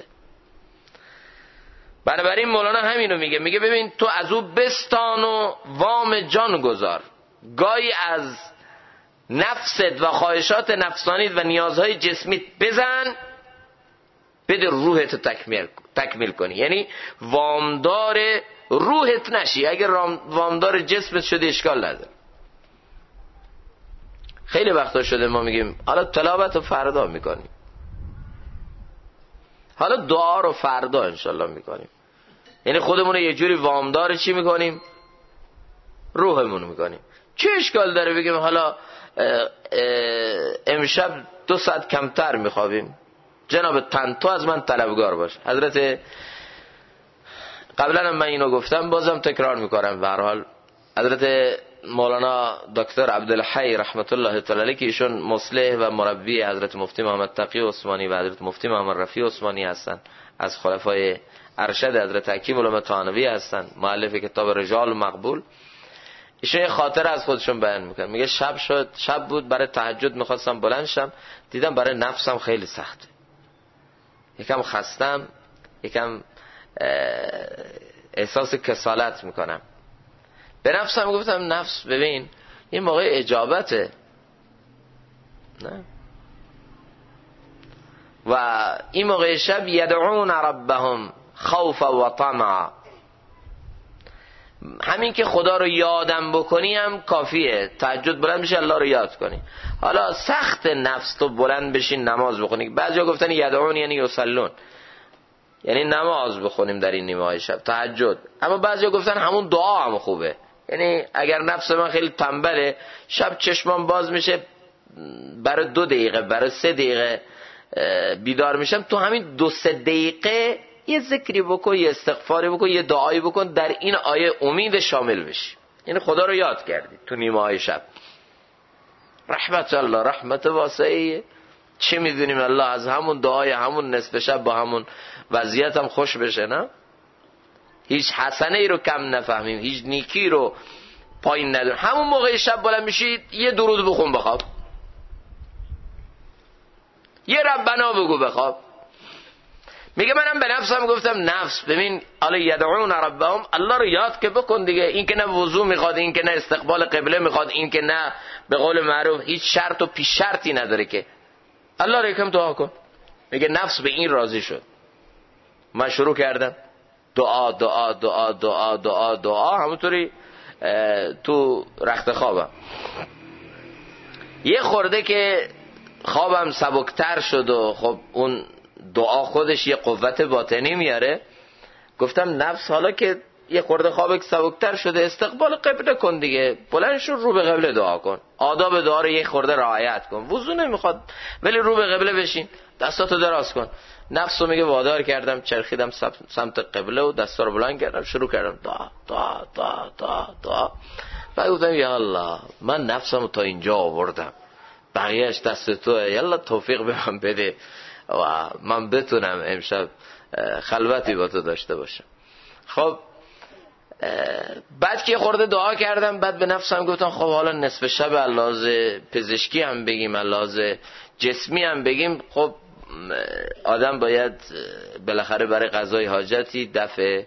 بنابراین مولانا همینو میگه ببین تو از او بستان و وام جان گذار، گاهی از نفست و خواهشات نفسانیت و نیازهای جسمیت بزن، بده روحت تکمیل کنی. یعنی وامدار روحت نشی، اگر وامدار جسمت شده اشکال نداره. خیلی وقتا شده ما میگیم حالا تلاوت رو فردا میکنیم، حالا دعا رو فردا انشالله میکنیم، یعنی خودمون رو یه جوری وامدار چی میکنیم؟ روحمون میکنیم. چه اشکال داره بگیم حالا امشب 2 ساعت کمتر میخوابیم، جناب تو از من طلبگار باش. حضرت قبلا من اینو گفتم، بازم تکرار میکنم، به هر حال حضرت مولانا دکتر عبدالحی رحمت الله تعالی علیه که ایشون مصلح و مربی حضرت مفتی محمد تقی عثمانی و حضرت مفتی محمد رفیع عثمانی هستند، از خلفای ارشد حضرت حکیم علامه طحاوی هستند، مؤلف کتاب رجال مقبول. ایشون یه خاطره از خودشون بیان میکنن. میگه شب بود، برای تهجد میخواستم بلند شم، دیدم برای نفسم خیلی سخته، یکم خستم، یکم احساس کسالت میکنم. به نفسم گفتم نفس ببین این موقع اجابته، نه؟ و این موقع شب یدعون ربهم خوفا و طمعا، همین که خدا رو یادم بکنی هم کافیه. تهجد بلند بشی الله رو یاد کنی. حالا سخت نفس تو بلند بشی نماز بخونی. بعضیا گفتن یدعون یعنی یصلون، یعنی نماز بخونیم در این نیمه های شب تهجد. اما بعضیا گفتن همون دعا هم خوبه، یعنی اگر نفس من خیلی تنبله، شب چشمم باز میشه، برای 2 دقیقه برای 3 دقیقه بیدار میشم، تو همین 2-3 دقیقه یه ذکری بکن، یه استغفاری بکن، یه دعایی بکن، در این آیه امید شامل بشی. یعنی خدا رو یاد کردی تو نیمه های شب. رحمت الله رحمت واسعه، چه میدونیم الله از همون دعای همون نصف شب با همون وضعیت هم خوش بشه، نه؟ هیچ حسنه ای رو کم نفهمیم، هیچ نیکی رو پایین نداریم. همون موقع شب بلند میشید یه درود بخون بخواب، یه ربنا بگو بخواب. میگه منم به نفسم گفتم نفس ببین حالا یدعون ربهم، الله رو یاد که بکن دیگه. این که نه وضو میخواد، این که نه استقبال قبله میخواد، این که نه به قول معروف هیچ شرط و پیش شرطی نداره که الله رو یکم دعا کن. میگه نفس به این راضی شد. من شروع کردم دعا دعا دعا دعا دعا دعا، همونطوری تو رخت خوابم. یه خورده که خوابم سبکتر شد و خب اون دعا خودش یه قوت باطنی میاره، گفتم نفس حالا که یه خورده خوابک سبکتر شده استقبال قبله کن دیگه، بلند شو رو به قبله دعا کن، آداب دعا رو یه خورده رعایت کن، وضو نمیخواد ولی رو به قبله بشین، دستاتو دراز کن. نفسو میگه وادار کردم، چرخیدم سمت قبله و دستا رو بلند کردم، شروع کردم دعا دعا دعا دعا دعا. بعد گفتم یا الله من نفسمو تا اینجا آوردم، بقیهش دست توه، یالا توفیق به من بده و من بتونم امشب خلوتی با تو داشته باشم. خب بعد که خورده دعا کردم، بعد به نفسم گفتم خب حالا نصف شب علاوه پزشکی هم بگیم علاوه جسمی هم بگیم، خب آدم باید بالاخره برای قضای حاجتی دفع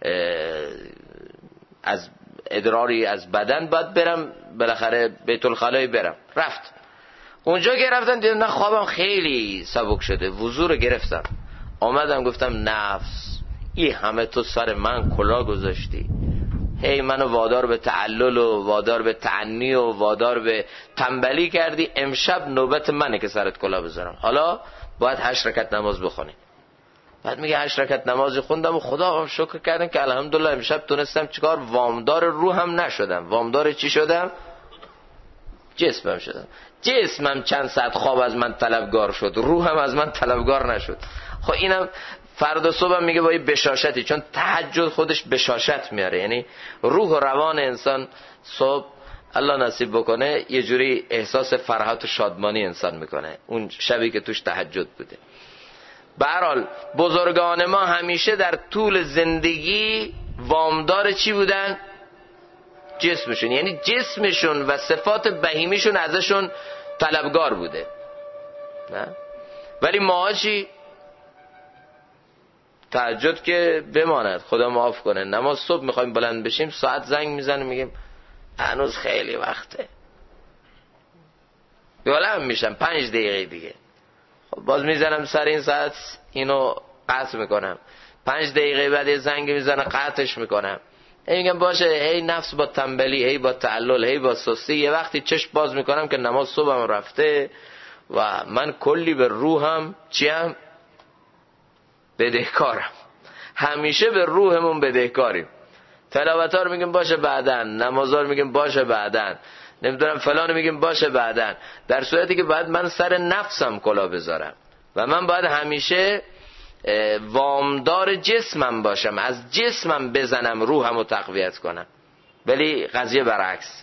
از ادراری از بدن باید برم، بالاخره بیت الخلای برم. رفت اونجا که رفتم دیدم نه خوابم خیلی سبک شده، وضو رو گرفتم، آمدم گفتم نفس این همه تو سر من کلا گذاشتی، هی منو وادار به تعلل و وادار به تعنی و وادار به تنبلی کردی، امشب نوبت منه که سرت کلا بذارم، حالا باید 8 رکعت نماز بخونی. بعد میگه 8 رکعت نماز خوندم و خدا شکر کردم که الحمدلله امشب تونستم چیکار، وامدار روحم نشدم. وامدار چی شدم؟ جسمم شدم. جسمم چند ساعت خواب از من طلبگار شد، روحم از من طلبگار نشد. خب اینم فردا صبح میگه با یه بشاشتی، چون تهجد خودش بشاشت میاره، یعنی روح و روان انسان صبح الله نصیب بکنه یه جوری احساس فرحت و شادمانی انسان میکنه اون شبی که توش تهجد بوده. به هر حال بزرگان ما همیشه در طول زندگی وامدار چی بودن؟ جسمشون، یعنی جسمشون و صفات بهیمیشون ازشون طلبگار بوده، نه؟ ولی ما چی؟ تهجد که بماند خدا معاف کنه، نماز صبح میخوایم بلند بشیم ساعت زنگ میزنه میگیم هنوز خیلی وقته، بلند میشم 5 دقیقه دیگه، خب باز میزنم سر این ساعت اینو قطع میکنم، 5 دقیقه بعد یه زنگ میزنه قطعش میکنم، میگم باشه، هی نفس با تنبلی، هی با تعلل، هی با سستی، یه وقتی چشم باز میکنم که نماز صبحم رفته و من کلی به روحم چیم؟ بدهکارم. همیشه به روحمون بدهکاریم. تلاوت‌ها رو میگیم باشه بعدن، نمازها رو میگیم باشه بعدن، نمیدونم فلان میگیم باشه بعدن، در صورتی که باید من سر نفسم کلا بذارم و من باید همیشه وامدار جسمم باشم، از جسمم بزنم روحمو تقویت کنم. ولی قضیه برعکس.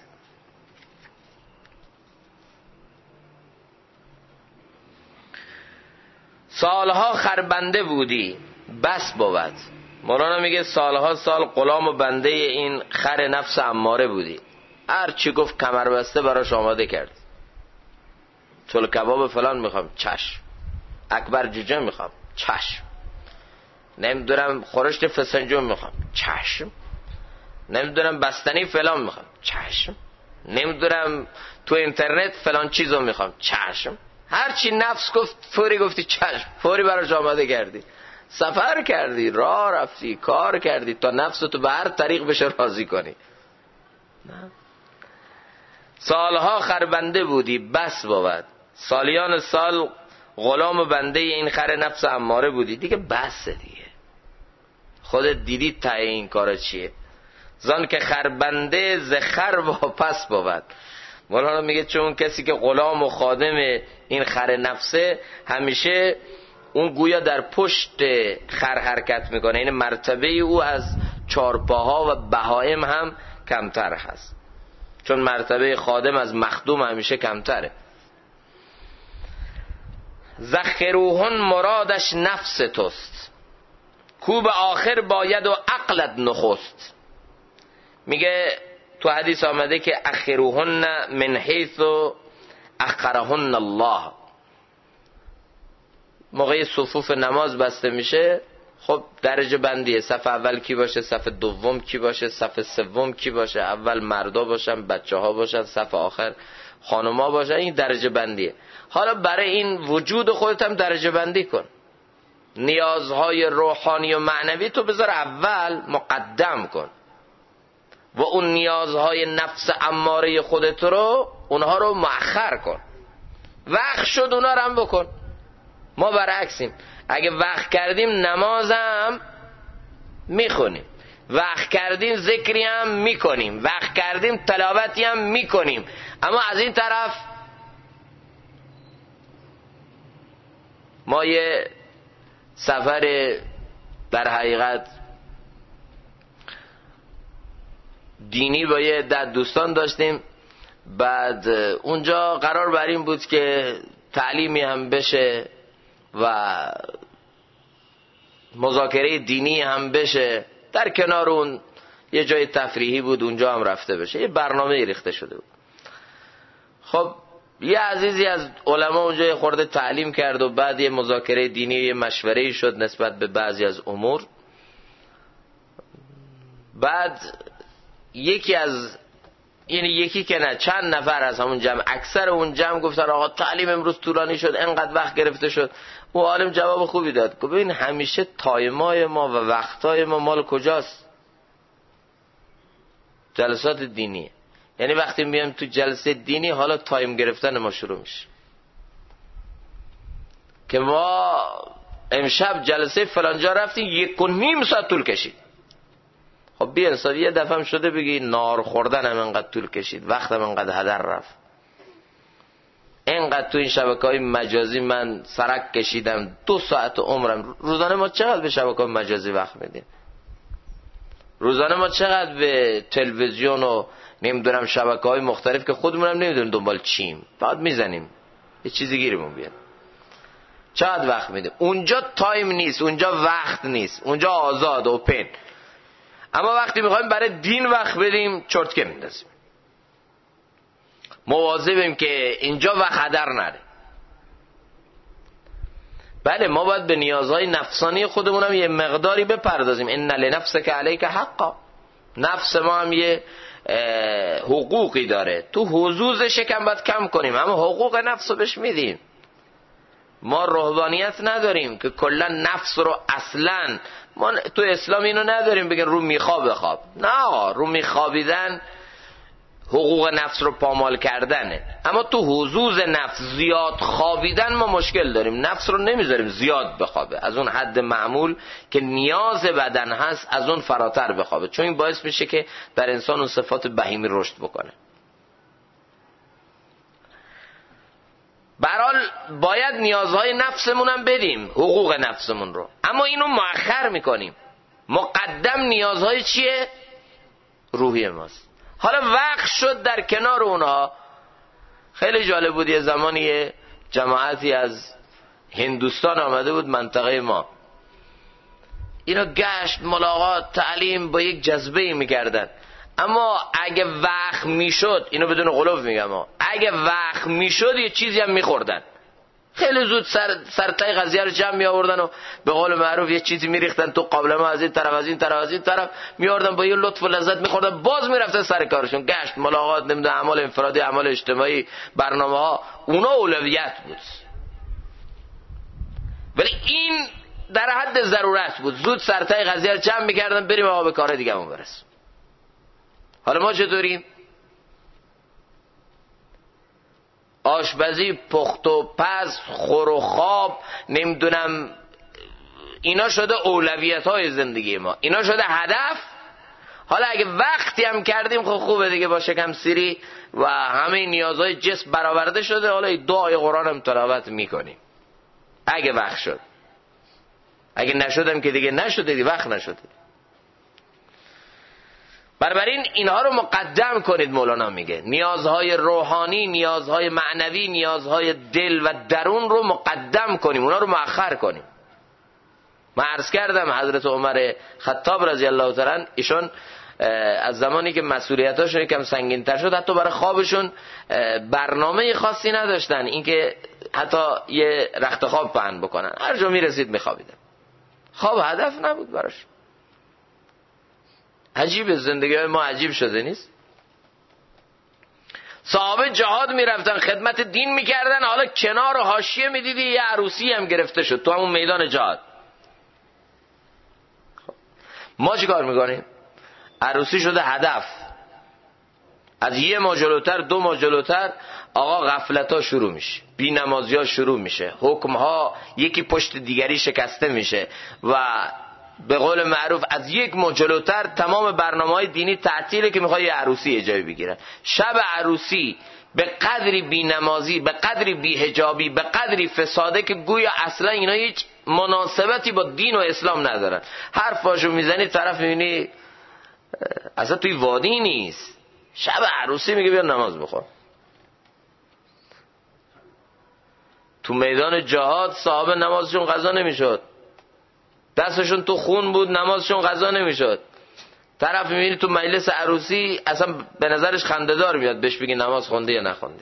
سالها خربنده بودی بس بود. مولانا میگه سالها سال غلام و بنده این خر نفس اماره بودی، هر چی گفت کمربسته براش آماده کرد. چل کباب فلان میخوام، چشم. اکبر جوجه میخوام، چشم. نمیدونم خورشت فسنجون میخوام، چشم. نمیدونم بستنی فلان میخوام، چشم. نمیدونم تو اینترنت فلان چیزو میخوام، چشم. هر چی نفس گفت فوری گفتی چشم، فوری براش آماده کردی. سفر کردی، راه رفتی، کار کردی تا نفستو به هر طریق بشه راضی کنی. نه. سالها خربنده بودی بس بود. سالیان سال غلام و بنده این خر نفس اماره بودی، دیگه بسه دیگه. خودت دیدی ته این کار چیه. زان که خربنده ز خر واپس بود. مولانا میگه چون کسی که غلام و خادم این خر نفسه، همیشه اون گویا در پشت خر حرکت میکنه. این مرتبه او از چارپاها و بهائم هم کمتر هست، چون مرتبه خادم از مخدوم همیشه کمتره. زخروهن مرادش نفس توست، کو به آخر باید و عقلت نخست. میگه تو حدیث آمده که اخروهن من حیث اخرهن الله. موقع صفوف نماز بسته میشه، خب درجه بندیه، صف اول کی باشه، صف دوم کی باشه، صف سوم کی باشه، اول مردا باشن، بچه ها باشن، صف آخر خانوما باشن. این درجه بندیه. حالا برای این وجود خودت هم درجه بندی کن. نیازهای روحانی و معنوی تو بذار اول، مقدم کن، و اون نیازهای نفس اماره خودت رو، اونها رو مؤخر کن. وقت شد اونا رو هم بکن. ما برعکسیم، اگه وقت کردیم نمازم میخونیم، وقت کردیم ذکری هم میکنیم، وقت کردیم تلاوتی هم میکنیم، اما از این طرف ما یه سفر در حقیقت دینی با یه دوستان داشتیم. بعد اونجا قرار بر این بود که تعلیمی هم بشه و مذاکره دینی هم بشه، در کنار اون یه جای تفریحی بود اونجا هم رفته بشه، یه برنامه ریخته شده بود. خب یه عزیزی از علما اونجا یه خورده تعلیم کرد و بعد یه مذاکره دینی، یه مشوره‌ای شد نسبت به بعضی از امور. بعد یکی که نه چند نفر از همون جمع، اکثر اون جمع گفتن آقا تعلیم امروز طولانی شد، انقدر وقت گرفته شد. او عالم جواب خوبی داد، گفت ببین همیشه تایمای ما و وقتای ما مال کجاست؟ جلسات دینی. یعنی وقتی میایم تو جلسه دینی، حالا تایم گرفتن ما شروع میشه که ما امشب جلسه فلانجا رفتیم 1.5 ساعت طول کشید. خب بی انصافی یه دفعه هم شده بگی نار خوردن هم انقدر طول کشید، وقتم انقدر هدر رفت. اینقدر تو این شبکه‌های مجازی من سرک کشیدم، 2 ساعت عمرم. روزانه ما چقدر به شبکه‌های مجازی وقت میدیم؟ روزانه ما چقدر به تلویزیون و نمیدونم شبکه‌های مختلف که خودمون هم نمیدونیم دنبال چیم، فقط میزنیم یه چیزی گیرمون بیاد. چقدر وقت میدیم؟ اونجا تایم نیست، اونجا وقت نیست، اونجا آزاد اوپن. اما وقتی میخوایم برای دین وقت بدیم چرتکه میندازیم. مواظبیم که اینجا وقت هدر نره. بله ما باید به نیازهای نفسانی خودمون هم یه مقداری بپردازیم. ان لنفسک علیک حقا. نفس ما هم یه حقوقی داره، تو حظوظش کم باید کم کنیم، اما حقوق نفس رو بهش میدیم. ما رهبانیت نداریم که کلا نفس رو اصلا، ما تو اسلام اینو نداریم بگن رو میخواب بخواب. نه، رو میخوابیدن حقوق نفس رو پامال کردنه. اما تو حظوظ نفس زیاد خوابیدن ما مشکل داریم. نفس رو نمیذاریم زیاد بخوابه، از اون حد معمول که نیاز بدن هست از اون فراتر بخوابه، چون این باعث میشه که در انسان اون صفات بهیمی رشد بکنه. برحال باید نیازهای نفسمون هم بدیم، حقوق نفسمون رو، اما اینو مؤخر میکنیم. مقدم نیازهای چیه؟ روحی ماست. حالا وقت شد در کنار اونها. خیلی جالب بود، یه زمانی جماعتی از هندوستان آمده بود منطقه ما، اینا گشت، ملاقات، تعلیم با یک جذبه میکردن، اما اگه وقت میشد، اینو بدون غلوف میگم، اگه وقت میشد یه چیزی هم میخوردن. خیلی زود سرتای قضیه رو جمع می آوردن و به قول معروف یه چیزی میریختن تو قابلمه، از این طرف از این طرف از این طرف می آوردن، با یه لطف و لذت میخوردن، باز میرفتن سر کارشون. گشت، ملاقات، نمیدونم اعمال انفرادی، اعمال اجتماعی، برنامه ها، اونا اولویت بود. ولی این در حد ضرورت بود. زود سرتای قضیه رو جمع میکردن، بریم آقا به کار دیگه‌مون برسیم. حالا ما چطوریم؟ آشپزی، پخت و پز، خور و خواب، نمیدونم، اینا شده اولویت های زندگی ما، اینا شده هدف. حالا اگه وقتی هم کردیم خب خوبه دیگه، با شکم سیری و همه نیازهای جسم برآورده شده، حالا دعای قرآن هم تلاوت میکنیم اگه وقت شد. اگه نشدم که دیگه نشده، دیگه وقت نشده. بنابراین اینها رو مقدم کنید. مولانا میگه نیازهای روحانی، نیازهای معنوی، نیازهای دل و درون رو مقدم کنیم، اونا رو مؤخر کنیم. من عرض کردم حضرت عمر خطاب رضی الله تعالی عنه، ایشون از زمانی که مسئولیتاشون یکم سنگین‌تر شد، حتی برای خوابشون برنامه خاصی نداشتن، اینکه حتی یه رخت خواب پهن بکنن، هر جا میرسید میخوابیدن. خواب هدف نبود براش. عجیب، زندگی ما عجیب شده نیست؟ صحابه جهاد میرفتن، خدمت دین میکردن، حالا کنار حاشیه میدیدی یه عروسی هم گرفته شد تو همون میدان جهاد. ما چی کار میکنیم؟ عروسی شده هدف. از یه ماه جلوتر، 2 ماه جلوتر، آقا غفلت ها شروع میشه، بی نمازی ها شروع میشه، حکم ها یکی پشت دیگری شکسته میشه و به قول معروف از 1 ماه جلوتر تمام برنامه‌های دینی تعطیله که میخواد یه عروسی اجازه بگیرن. شب عروسی به قدری بی نمازی، به قدری بی حجابی، به قدری فساده که گویا اصلا اینا هیچ مناسبتی با دین و اسلام ندارن. حرفاشو میزنی طرف میبینی اصلا توی وادی نیست. شب عروسی میگه بیا نماز بخون. تو میدان جهاد صحابه نمازشون قضا نمیشد، دستشون تو خون بود، نمازشون قضا نمیشد. طرف میبینی تو مجلس عروسی اصلا به نظرش خنده‌دار میاد بهش بگی نماز خونده یا نخونده.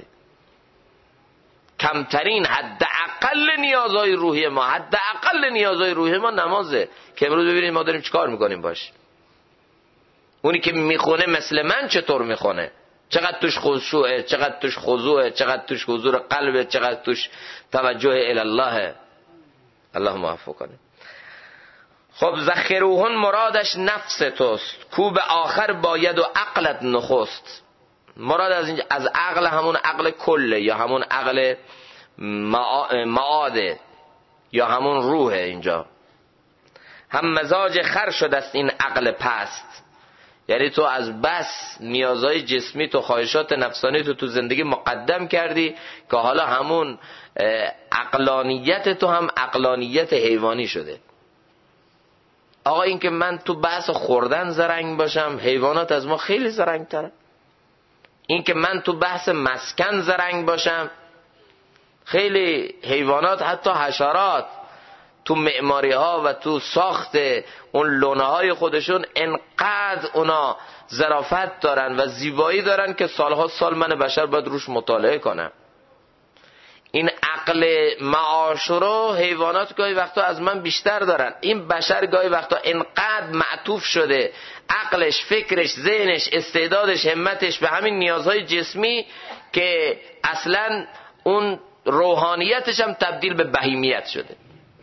کمترین حداقل نیازهای روحی ما، حداقل نیازهای روحی ما نمازه که امروز ببینید ما داریم چیکار میکنیم باش. اونی که میخونه مثل من چطور میخونه، چقدر توش خشوعه، چقدر توش خضوعه، چقدر توش حضور قلبه، چقدر توش توجه الی الله. الله موفق کنه. خب ذخیروهن مرادش نفس توست، کو به آخر باید و عقلت نخست. مراد از عقل همون عقل کله یا همون عقل معاده یا همون روحه. اینجا هم مزاج خر شده است این عقل پست، یعنی تو از بس نیازهای جسمی تو، خواهشات نفسانی تو زندگی مقدم کردی که حالا همون عقلانیت تو هم عقلانیت حیوانی شده. آقا این که من تو بحث خوردن زرنگ باشم، حیوانات از ما خیلی زرنگ ترن. این که من تو بحث مسکن زرنگ باشم، خیلی حیوانات، حتی حشرات، تو معماری ها و تو ساخت اون لونه های خودشون انقدر اونا ظرافت دارن و زیبایی دارن که سالها سال من بشر باید روش مطالعه کنم. این عقل معاش رو حیوانات گاهی وقتا از من بیشتر دارن. این بشر گاهی وقتا انقدر معطوف شده، عقلش، فکرش، ذهنش، استعدادش، همتش به همین نیازهای جسمی که اصلا اون روحانیتش هم تبدیل به بهیمیت شده.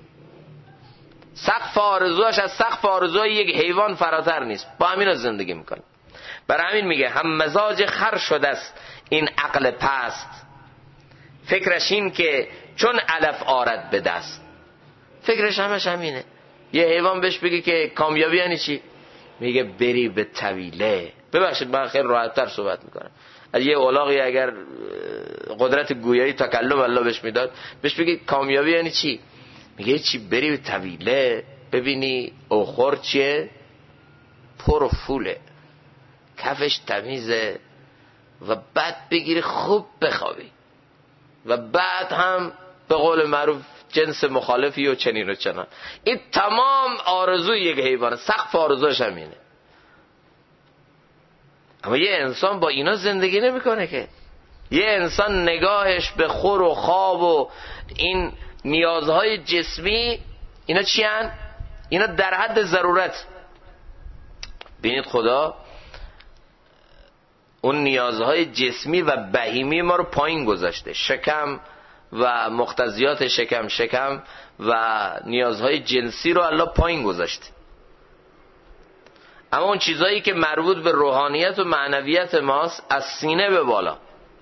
سقف آرزوهاش از سقف آرزوهای یک حیوان فراتر نیست، با همین زندگی میکنه. برای همین میگه هم مزاج خر شده است این عقل پست، فکرش این که چون علف آرد به دست. فکرش همش همینه. یه حیوان بهش بگی که کامیابی یعنی چی؟ میگه بری به طویله. ببخشید من خیلی راحت‌تر صحبت میکنم. از یه الاغی اگر قدرت گویایی تکلم الله بهش میداد، بهش بگه کامیابی یعنی چی؟ میگه چی؟ بری به طویله ببینی اخور چیه؟ پر و فوله، کفش تمیزه، و بعد بگیری خوب بخوابی، و بعد هم به قول معروف جنس مخالفی و چنین و چنان. این تمام آرزوی یک حیوانه، سقف آرزوش همینه. اما یه انسان با اینا زندگی نمیکنه که. یه انسان نگاهش به خور و خواب و این نیازهای جسمی، اینا چی هن؟ اینا در حد ضرورت. ببینید خدا اون نیازهای جسمی و بهیمی ما رو پایین گذاشته، شکم و مقتضیات شکم و نیازهای جنسی رو الله پایین گذاشته. اما اون چیزهایی که مربوط به روحانیت و معنویت ماست از سینه به بالا.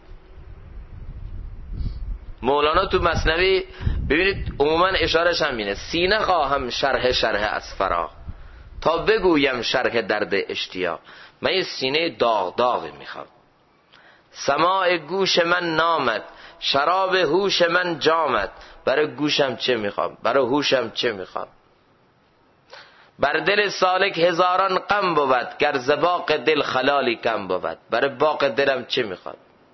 مولانا تو مثنوی ببینید عموما اشارش همینه: سینه خواهم شرح از فراغ، تا بگویم شرح درد اشتیاق. من یه سینه داغی میخوام. سماع گوش من نامد، شراب هوش من جامد. برای گوشم چه میخوام؟ برای هوشم چه میخوام؟ بر دل سالک هزاران غم بود، گر ز باغ دل خلالی کم بود. برای باغ دلم چه میخوام؟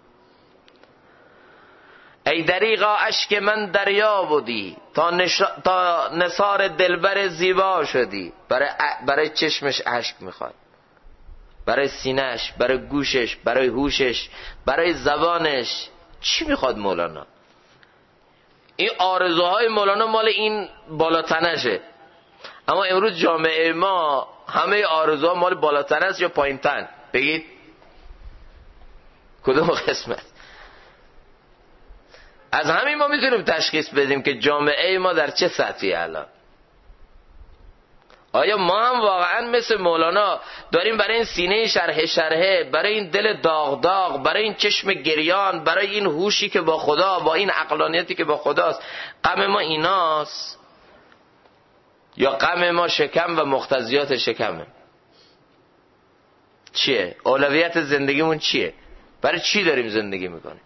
ای دریغا اشک من دریا بودی، تا نثار دلبر زیبا شدی. برای چشمش اشک میخواد، برای سینهش، برای گوشش، برای هوشش، برای زبانش چی میخواد مولانا؟ این آرزوهای مولانا مال این بالاتنشه. اما امروز جامعه ما همه آرزوها مال بالاتن است یا پایین تن؟ بگید کدوم قسمت؟ از همین ما میتونیم تشخیص بدیم که جامعه ما در چه سطحی الان. آیا ما هم واقعا مثل مولانا داریم برای این سینه شرحه، برای این دل داغ، برای این چشم گریان، برای این هوشی که با خدا، با این عقلانیتی که با خداست، غم ما ایناست؟ یا غم ما شکم و مقتضیات شکمه؟ چیه؟ اولویت زندگیمون چیه؟ برای چی داریم زندگی میکنیم؟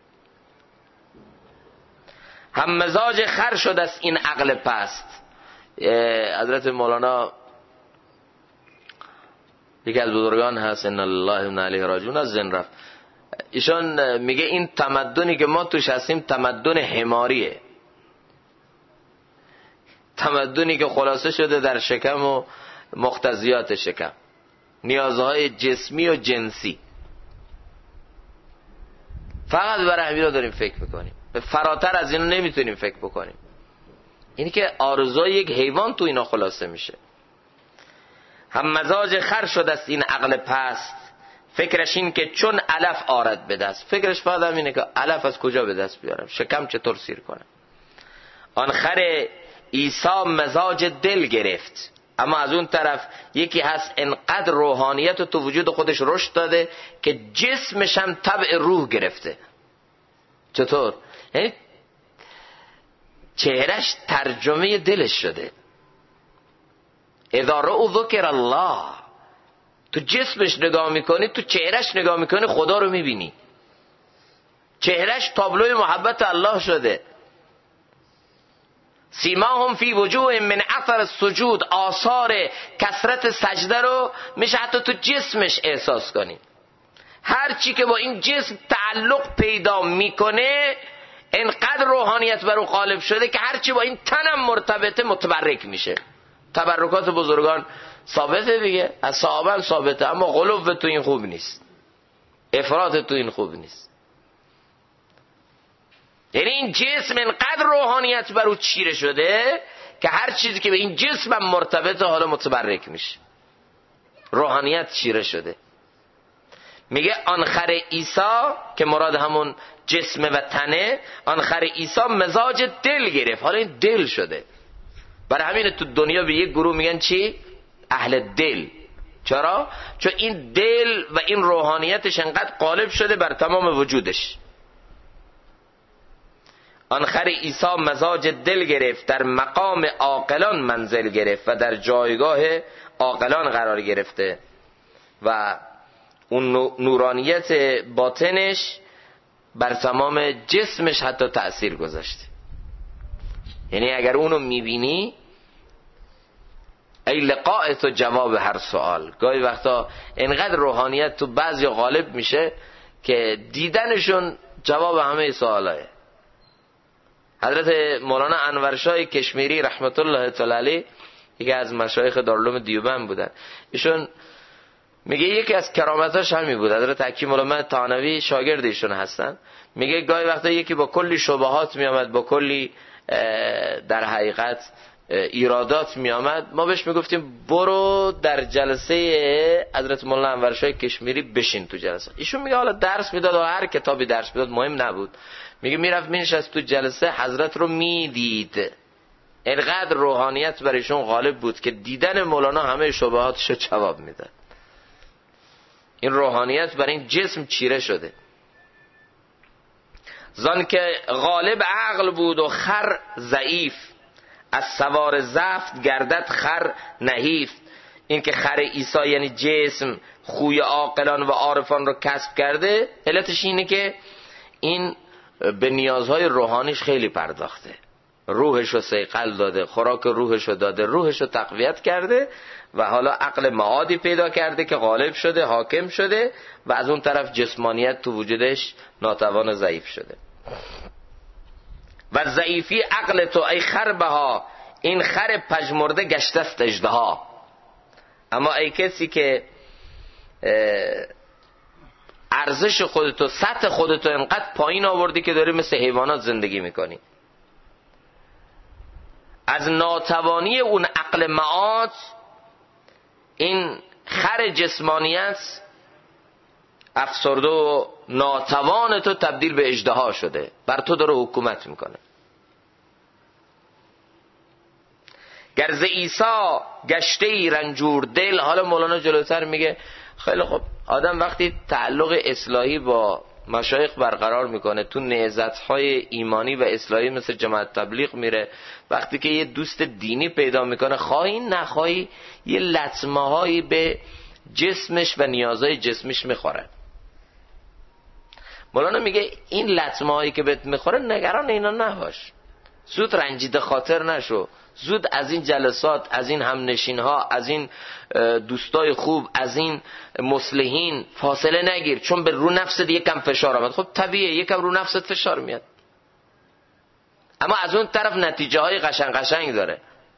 هم مزاج خر شد از این عقل پست. حضرت مولانا یکی از بزرگان هست، ان الله و علیه راجعون، از زن رفت. ایشان میگه این تمدنی که ما توش هستیم تمدن حماریه، تمدنی که خلاصه شده در شکم و مقتضیات شکم، نیازهای جسمی و جنسی. فقط برای همین رو داریم فکر میکنیم، فراتر از اینو نمیتونیم فکر بکنیم. اینی که آرزوی یک حیوان تو اینا خلاصه میشه. هم مزاج خر شد است این عقل پست، فکرش این که چون علف آرد به دست. فکرش فقط همینه که علف از کجا به دست بیارم، شکم چطور سیر کنم. آن خر عیسی مزاج دل گرفت، اما از اون طرف یکی هست انقدر روحانیت تو وجود خودش رشد داده که جسمش هم طبع روح گرفته. چطور؟ یعنی چهرش ترجمه دلش شده. اذا رأوا ذکر الله، تو جسمش نگاه میکنی، تو چهرش نگاه میکنی، خدا رو میبینی. چهرش تابلوی محبت الله شده. سیماهم فی وجوه من اثر السجود، آثار کثرت سجده رو میشه حتی تو جسمش احساس کنی. هر چی که با این جسم تعلق پیدا میکنه انقدر روحانیت بر او غالب شده که هر چی با این تنم مرتبطه متبرک میشه. تبرکات بزرگان ثابته دیگه، از صحابه ثابته، اما غلو تو این خوب نیست، افراط تو این خوب نیست. یعنی این جسم انقدر روحانیت بر او چیره شده که هر چیزی که به این جسم مرتبطه حالا متبرک میشه، روحانیت چیره شده. میگه آن خر عیسی که مراد همون جسم و تنه، آن خر عیسی مزاج دل گرفت، حالا این دل شده. برای همین تو دنیا به یک گروه میگن چی؟ اهل دل. چرا؟ چون این دل و این روحانیتش انقدر غالب شده بر تمام وجودش. آن خر عیسی مزاج دل گرفت، در مقام عاقلان منزل گرفت و در جایگاه عاقلان قرار گرفته و اون نورانیت باطنش بر تمام جسمش حتی تأثیر گذاشته. یعنی اگر اونو میبینی ای لقاء تو جواب هر سوال. گاهی وقتا اینقدر روحانیت تو بعضی غالب میشه که دیدنشون جواب همه سوالای. حضرت مولانا انورشاه کشمیری رحمت الله تعالی علیه یکی از مشایخ دارالعلوم دیوبند بودن، ایشون میگه یکی از کرامتاش همین بود. حضرت حکیم الامه تانوی شاگرد ایشون هستن. میگه گاهی وقتا یکی با کلی شبهات میامد، با کلی در حقیقت ایرادات میامد، ما بهش میگفتیم برو در جلسه حضرت مولانا انورشاه کشمیری بشین تو جلسه. ایشون میگه حالا درس میداد و هر کتابی درس میداد مهم نبود، میگه میرفت مینشست تو جلسه حضرت رو میدید. اینقدر روحانیت بر ایشون غالب بود که دیدن مولانا همه شبهاتش رو جواب میداد. این روحانیت بر این جسم چیره شده. زان که غالب عقل بود و خر ضعیف، از سوار زفت گردد خر نحیف. این که خر عیسی یعنی جسم خوی عاقلان و عارفان رو کسب کرده، علتش اینه که این به نیازهای روحانیش خیلی پرداخته، روحش رو صیقل داده، خوراک روحش رو داده، روحش رو تقویت کرده و حالا عقل معادی پیدا کرده که غالب شده، حاکم شده و از اون طرف جسمانیت تو وجودش ناتوان و ضعیف شده. و ضعیفی عقل تو ای خربها، این خر پژمرده گشته است اژدها. اما ای کسی که ارزش خودتو، سطح خودتو انقدر پایین آوردی که داری مثل حیوانات زندگی میکنی، از ناتوانی اون عقل معاد این خر جسمانیت افسرده و ناتوان تو تبدیل به اژدها شده، بر تو داره حکومت میکنه. گر ز عیسی گشته ای رنجور دل. حالا مولانا جلوتر میگه خیلی خب آدم وقتی تعلق اصلاحی با مشایخ برقرار میکنه، تو نهضت‌های ایمانی و اصلاحی مثل جماعت تبلیغ میره، وقتی که یه دوست دینی پیدا میکنه، خواهی نخواهی یه لطمه هایی به جسمش و نیازهای جسمش میخوره. مولانا میگه این لطمه هایی که بهت میخوره نگران اینا نباش، زود رنجیده خاطر نشو، زود از این جلسات، از این همنشین ها، از این دوستای خوب، از این مصلحین فاصله نگیر، چون به رو نفست یکم فشار آمد. خب طبیعیه یکم رو نفست فشار میاد، اما از اون طرف نتیجه های قشنگ داره.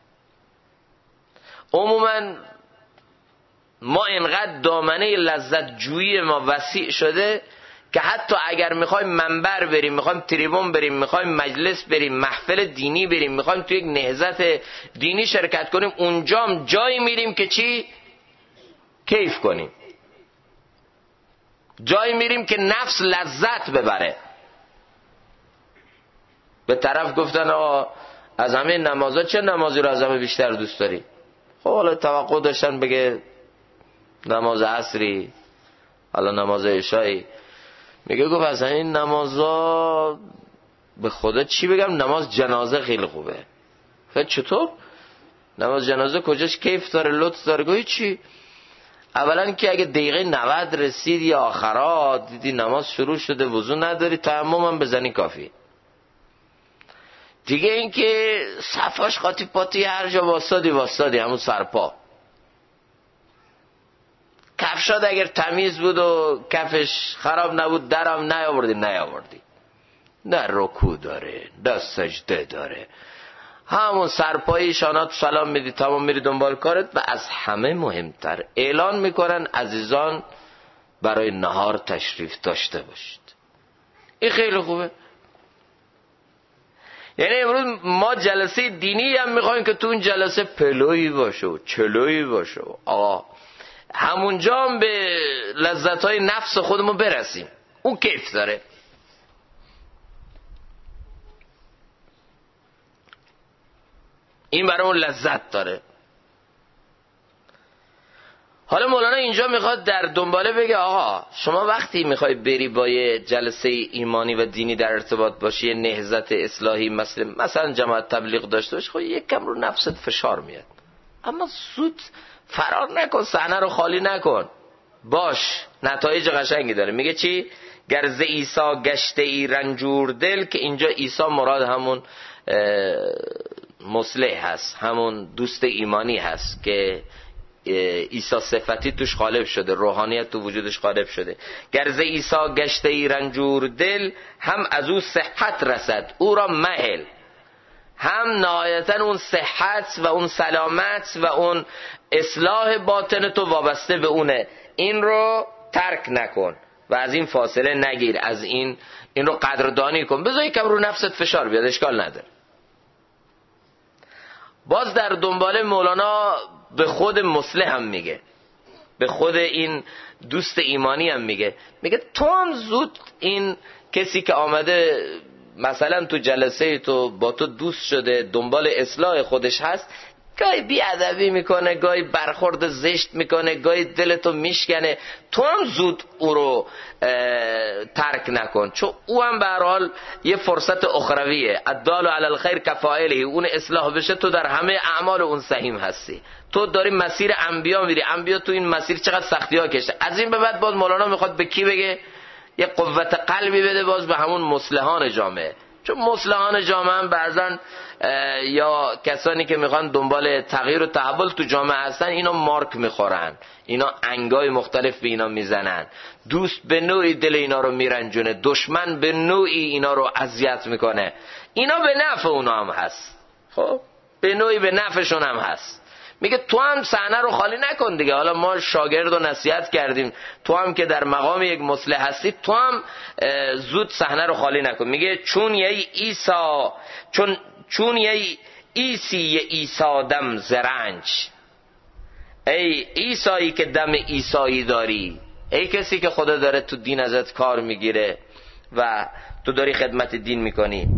عموما ما اینقدر دامنه لذت جویی ما وسیع شده که حتی اگر میخوایم منبر بریم، میخوایم تریبون بریم، میخوایم مجلس بریم، محفل دینی بریم، میخوایم تو یک نهضت دینی شرکت کنیم، اونجام جایی میریم که چی؟ کیف کنیم، جایی میریم که نفس لذت ببره. به طرف گفتن آقا از همه نمازها چه نمازی رو از همه بیشتر دوست داری؟ خب حالا توقع داشتن بگه نماز عصری، حالا نماز عشایی. میگه گفت از این نمازا به خدا چی بگم، نماز جنازه خیلی خوبه. خیلی چطور؟ نماز جنازه کجاش کیف داره، لطف داره؟ گویی چی؟ اولا که اگه دقیقه 90 رسید یا آخرات دیدی نماز شروع شده، وضو نداری، تیمم هم بزنی کافی. دیگه این که صفاش قاطی پاتی هر جا واسادی همون سرپا. کفشاد اگر تمیز بود و کفش خراب نبود درم نیاوردی. نه رکوع داره، نه سجده داره، همون سرپایی شانات سلام میدی، تمام میری دنبال کارت. و از همه مهمتر اعلان میکنن عزیزان برای نهار تشریف داشته باشید. این خیلی خوبه. یعنی امروز ما جلسه دینی هم میخوایم که تو اون جلسه پلویی باشه و چلویی باشه و آقا همونجا هم به لذتهای نفس خودمون برسیم. اون کیف داره. این برای اون لذت داره. حالا مولانا اینجا میخواد در دنباله بگه آقا شما وقتی میخوای بری با یه جلسه ایمانی و دینی در ارتباط باشی، نهضت اصلاحی مثلا جماعت تبلیغ داشته باشی، خب یک کم رو نفست فشار میاد، اما زود فرار نکن، صحنه رو خالی نکن، باش. نتایج قشنگی داره. میگه چی؟ گر ز عیسی گشته ای رنجور دل، که اینجا عیسی مراد همون مصلح هست، همون دوست ایمانی هست که عیسی صفتی توش غالب شده، روحانیت تو وجودش غالب شده. گر ز عیسی گشته ای رنجور دل، هم از او صحت رسد او را مهل. هم نهایتا اون صحت و اون سلامت و اون اصلاح باطن تو وابسته به اونه. این رو ترک نکن و از این فاصله نگیر، از این رو قدردانی کن. بذار یکم رو نفست فشار بیاد، اشکال نداره. باز در دنبال مولانا به خود مصلح هم میگه، به خود این دوست ایمانی هم میگه تو هم زود این کسی که آمده مثلا تو جلسه تو با تو دوست شده، دنبال اصلاح خودش هست، گاهی بیادبی میکنه، گاهی برخورد زشت میکنه، گاهی دلتو میشکنه، تو هم زود او رو ترک نکن، چون او هم به هر حال یه فرصت اخرویه. الدال علی الخیر کفاعله، اون اصلاح بشه تو در همه اعمال اون سهیم هستی. تو داری مسیر انبیا میری، انبیا تو این مسیر چقدر سختی ها کشته. از این به بعد باز مولانا میخواد به کی بگه؟ یه قوت قلبی بده باز به همون مصلحان جامعه، چون مصلحان جامعه هم بعضن یا کسانی که میخوان دنبال تغییر و تحول تو جامعه هستن، اینا مارک میخورن، اینا انگای مختلف به اینا میزنن، دوست به نوعی دل اینا رو میرنجونه، دشمن به نوعی اینا رو اذیت میکنه. اینا به نفع اونا هم هست، خب به نوعی به نفعشون هم هست. میگه تو هم صحنه رو خالی نکن دیگه. حالا ما شاگرد و نصیحت کردیم، تو هم که در مقام یک مصلح هستی، تو هم زود صحنه رو خالی نکن. میگه چون یه عیسی، چون یه عیسی دم زرنج، ای عیسایی که دم عیسایی داری، ای کسی که خدا داره تو دین ازت کار میگیره و تو داری خدمت دین میکنی،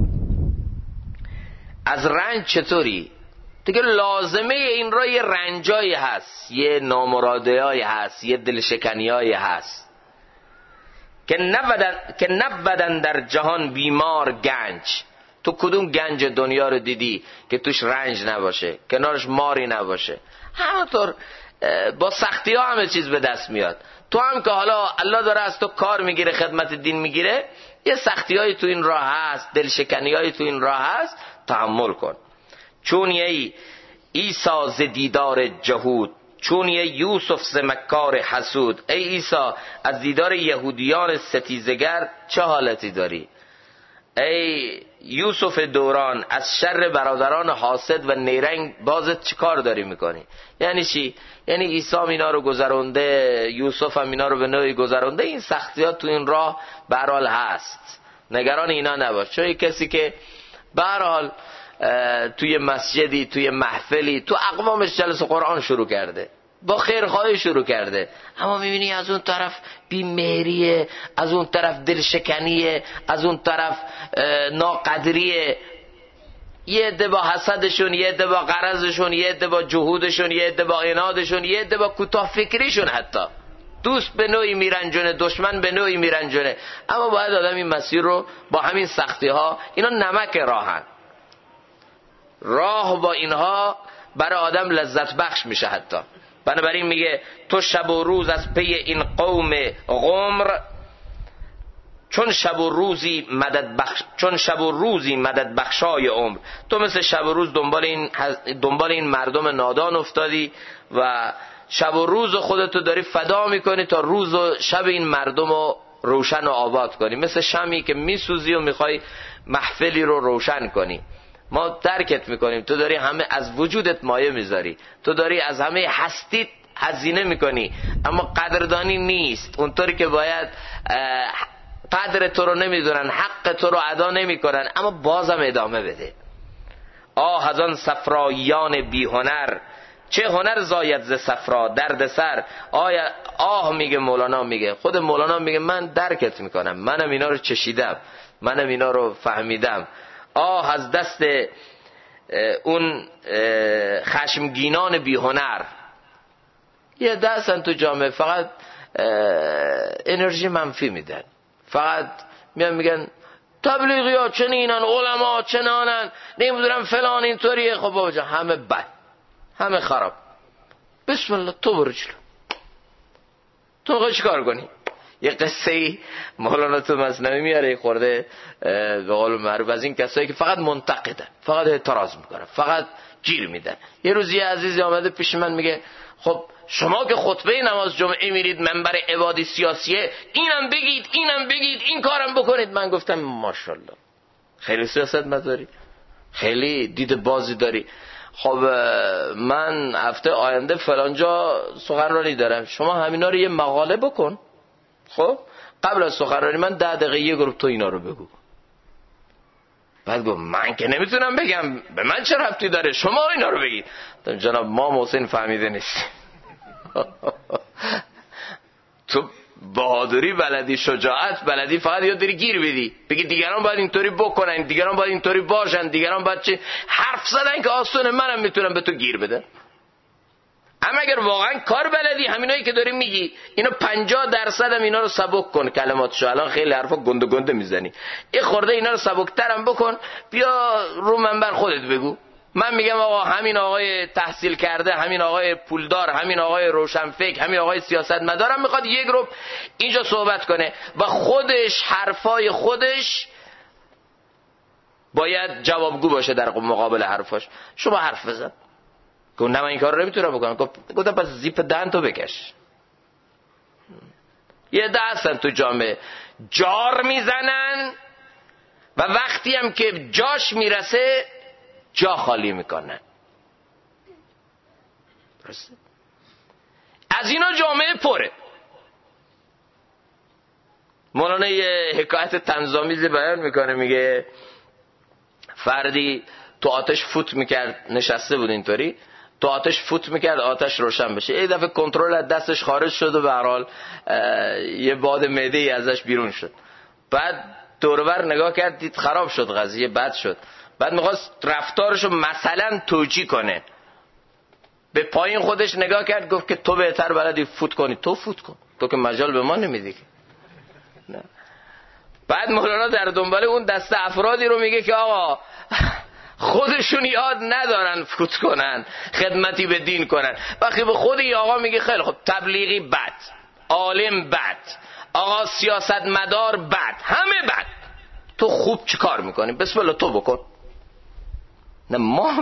از رنج چطوری؟ دیگه لازمه این را یه رنجایی هست، یه نامرادیایی هست، یه دلشکنیایی هست که نبودن در جهان بیمار گنج. تو کدوم گنج دنیا رو دیدی که توش رنج نباشه، کنارش ماری نباشه؟ همونطور با سختی ها همه چیز به دست میاد. تو هم که حالا الله داره از تو کار میگیره، خدمت دین میگیره، یه سختی هایی تو این راه هست، دلشکنی هایی تو این راه هست، تحمل کن. چون یه عیسی ز دیدار جهود، چون یه یوسف ز مکار حسود. ای عیسی از دیدار یهودیان ستیزگر چه حالتی داری؟ ای یوسف دوران از شر برادران حاسد و نیرنگ بازت چی کار داری میکنی؟ یعنی چی؟ یعنی عیسی هم اینا رو گذرونده، یوسف هم اینا رو به نوعی گذرونده. این سختیات تو این راه به هر حال هست، نگران اینا نباش. چون کسی که به هر حال توی مسجدی، توی محفلی، تو اقوامش جلسه قرآن شروع کرده، با خیرخواهی شروع کرده، اما میبینی از اون طرف بی‌مهریه، از اون طرف دلشکنیه، از اون طرف ناقدریه. یه عده با حسدشون، یه عده با غرضشون، یه عده با جهودشون، یه عده با عنادشون، یه عده با کوتاه فکریشون، حتی دوست به نوعی میرنجونه، دشمن به نوعی میرنجونه. اما باید آدم این مسیر رو با همین سختی ها، اینا نمک راهن، راه با اینها برای آدم لذت بخش میشه حتی. بنابراین میگه تو شب و روز از پی این قوم غمر، چون شب و روزی مدد بخشای عمر. تو مثل شب و روز دنبال این مردم نادان افتادی و شب و روز خودتو داری فدا میکنی تا روز و شب این مردم رو روشن و آباد کنی، مثل شمی که میسوزی و میخوای محفلی رو روشن کنی. ما درکت میکنیم، تو داری همه از وجودت مایه میذاری، تو داری از همه هستیت هزینه میکنی، اما قدردانی نیست. اونطوری که باید قدر تو رو نمیدونن، حق تو رو ادا نمیکنن، اما بازم ادامه بده. آه از آن صفراییان بی هنر، چه هنر زاید ز صفرا درد سر. آه میگه مولانا، میگه خود مولانا میگه من درکت میکنم، منم اینا رو چشیدم، منم اینا رو فهمیدم. آه از دست اون خشمگینان بی هنر. یه دستن تو جامعه فقط انرژی منفی میدن، فقط میان میگن تبلیغی ها چنینن، علما چنانن، نمیدونم فلان اینطوریه. خب بابا جان همه بد، همه خراب. بسم الله تو برو جلو، تو میخوای چی کار کنی؟ یه قصه ای مولانا تو مثنوی میاره خورده به قول معروف از این کسایی که فقط منتقدن، فقط اعتراض میکنن، فقط گیر میدن. یه روز یه عزیزی آمده پیش من میگه خب شما که خطبه نماز جمعه میرید منبر عبادی سیاسیه، اینم بگید این کارم بکنید. من گفتم ماشاءالله خیلی سیاست مداری، خیلی دید بازی داری. خب من هفته آینده فلانجا سخنرانی دارم، شما همینا رو یه مقاله بکن. خب قبل از سخنرانی من 10 دقیقه یه گروه تو اینا رو بگو. بعد گفت من که نمیتونم بگم، به من چه ربطی داره، شما اینا رو بگید. جناب ما محسن فهمیده نیستیم. تو بهادری بلدی، شجاعت بلدی، فقط یاد داری گیر بدی، بگی دیگران باید اینطوری بکنن، دیگران باید اینطوری باشن، دیگران باید چه. حرف زدن که آسونه، منم میتونم به تو گیر بدم. اما اگر واقعا کار بلدی، همینایی که داری میگی اینا 50% هم اینا رو سبک کن کلماتشو. الان خیلی حرفا گنده گنده میزنی، یه خورده اینا رو سبکترم بکن، بیا رو منبر خودت بگو. من میگم آقا همین آقای تحصیل کرده، همین آقای پولدار، همین آقای روشنفکر، همین آقای سیاستمدارم میخواد یک گروه اینجا صحبت کنه و خودش حرفای خودش باید جوابگو باشه در مقابل حرفاش. شما حرف بزن. گفت نه من این کار رو نمیتونم بکنم. گفتم پس زیپ دهن تو بکش. یه ده هستن تو جامعه جار میزنن و وقتی هم که جاش میرسه جا خالی میکنن. از اینا جامعه پره. مولانا یه حکایت طنزآمیزی بیان میکنه، میگه فردی تو آتش فوت میکرد، نشسته بود اینطوری، تو آتش فوت میکرد آتش روشن بشه. یه دفعه کنترل از دستش خارج شد و به هر حال یه باد معده‌ای ازش بیرون شد. بعد دور و بر نگاه کرد، دید خراب شد قضیه، بد شد. بعد میخواست رفتارشو مثلا توجیه کنه، به پایین خودش نگاه کرد، گفت که تو بهتر بلدی فوت کنی، تو فوت کن، تو که مجال به ما نمیدی. نه. بعد مولانا در دنبال اون دسته افرادی رو میگه که آقا خودشون یاد ندارن فوت کنن، خدمتی به دین کنن. وقتی به خود این آقا میگه خیلی خب تبلیغی بد، عالم بد، آقا سیاستمدار بد، همه بد، تو خوب چی کار میکنی؟ بسم الله تو بکن. نه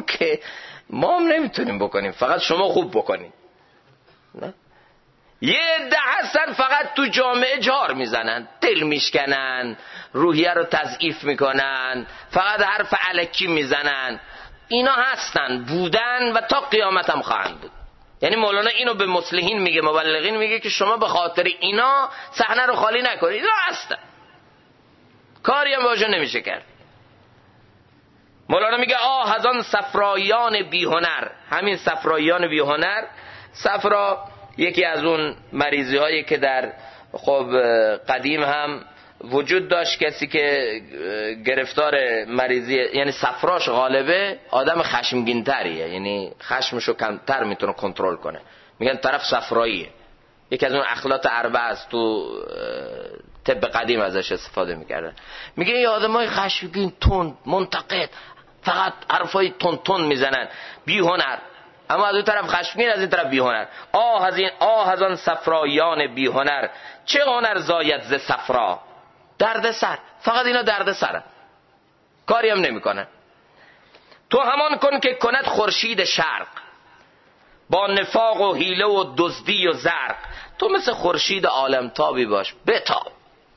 ما هم نمیتونیم بکنیم، فقط شما خوب بکنیم. نه یه ده هستن فقط تو جامعه جار میزنن، دل میشکنن، روحیه رو تضعیف میکنن، فقط حرف الکی میزنن. اینا هستن، بودن و تا قیامت هم خواهند بود. یعنی مولانا اینو به مصلحین میگه، مبلغین میگه که شما به خاطر اینا صحنه رو خالی نکنید. اینا هستن، کاری هم باشه نمیشه کرد. مولانا میگه آه از آن صفرایان بی هنر. همین صفرایان بی هنر، صفرا یکی از اون مریضی هایی که در خب قدیم هم وجود داشت. کسی که گرفتار مریضی یعنی صفراش غالبه، آدم خشمگین تریه، یعنی خشمشو کمتر میتونه کنترل کنه، میگن طرف صفراییه. یکی از اون اخلاط اربع است، تو طب قدیم ازش استفاده میکردن. میگه این آدمای خشمگین، تند، منتقد، فقط حرفای تند میزنن، بی هنر. اما از اون طرف خشمگین، از این طرف بی هنر. آه از آن صفرایان بی هنر، چه هنر زاید ز صفرا. درد سر، فقط اینا درد سرن، کاری هم نمی کنن. تو همان کن که کند خورشید شرق، با نفاق و حیله و دزدی و زرق. تو مثل خورشید عالمتابی باش، بتاب.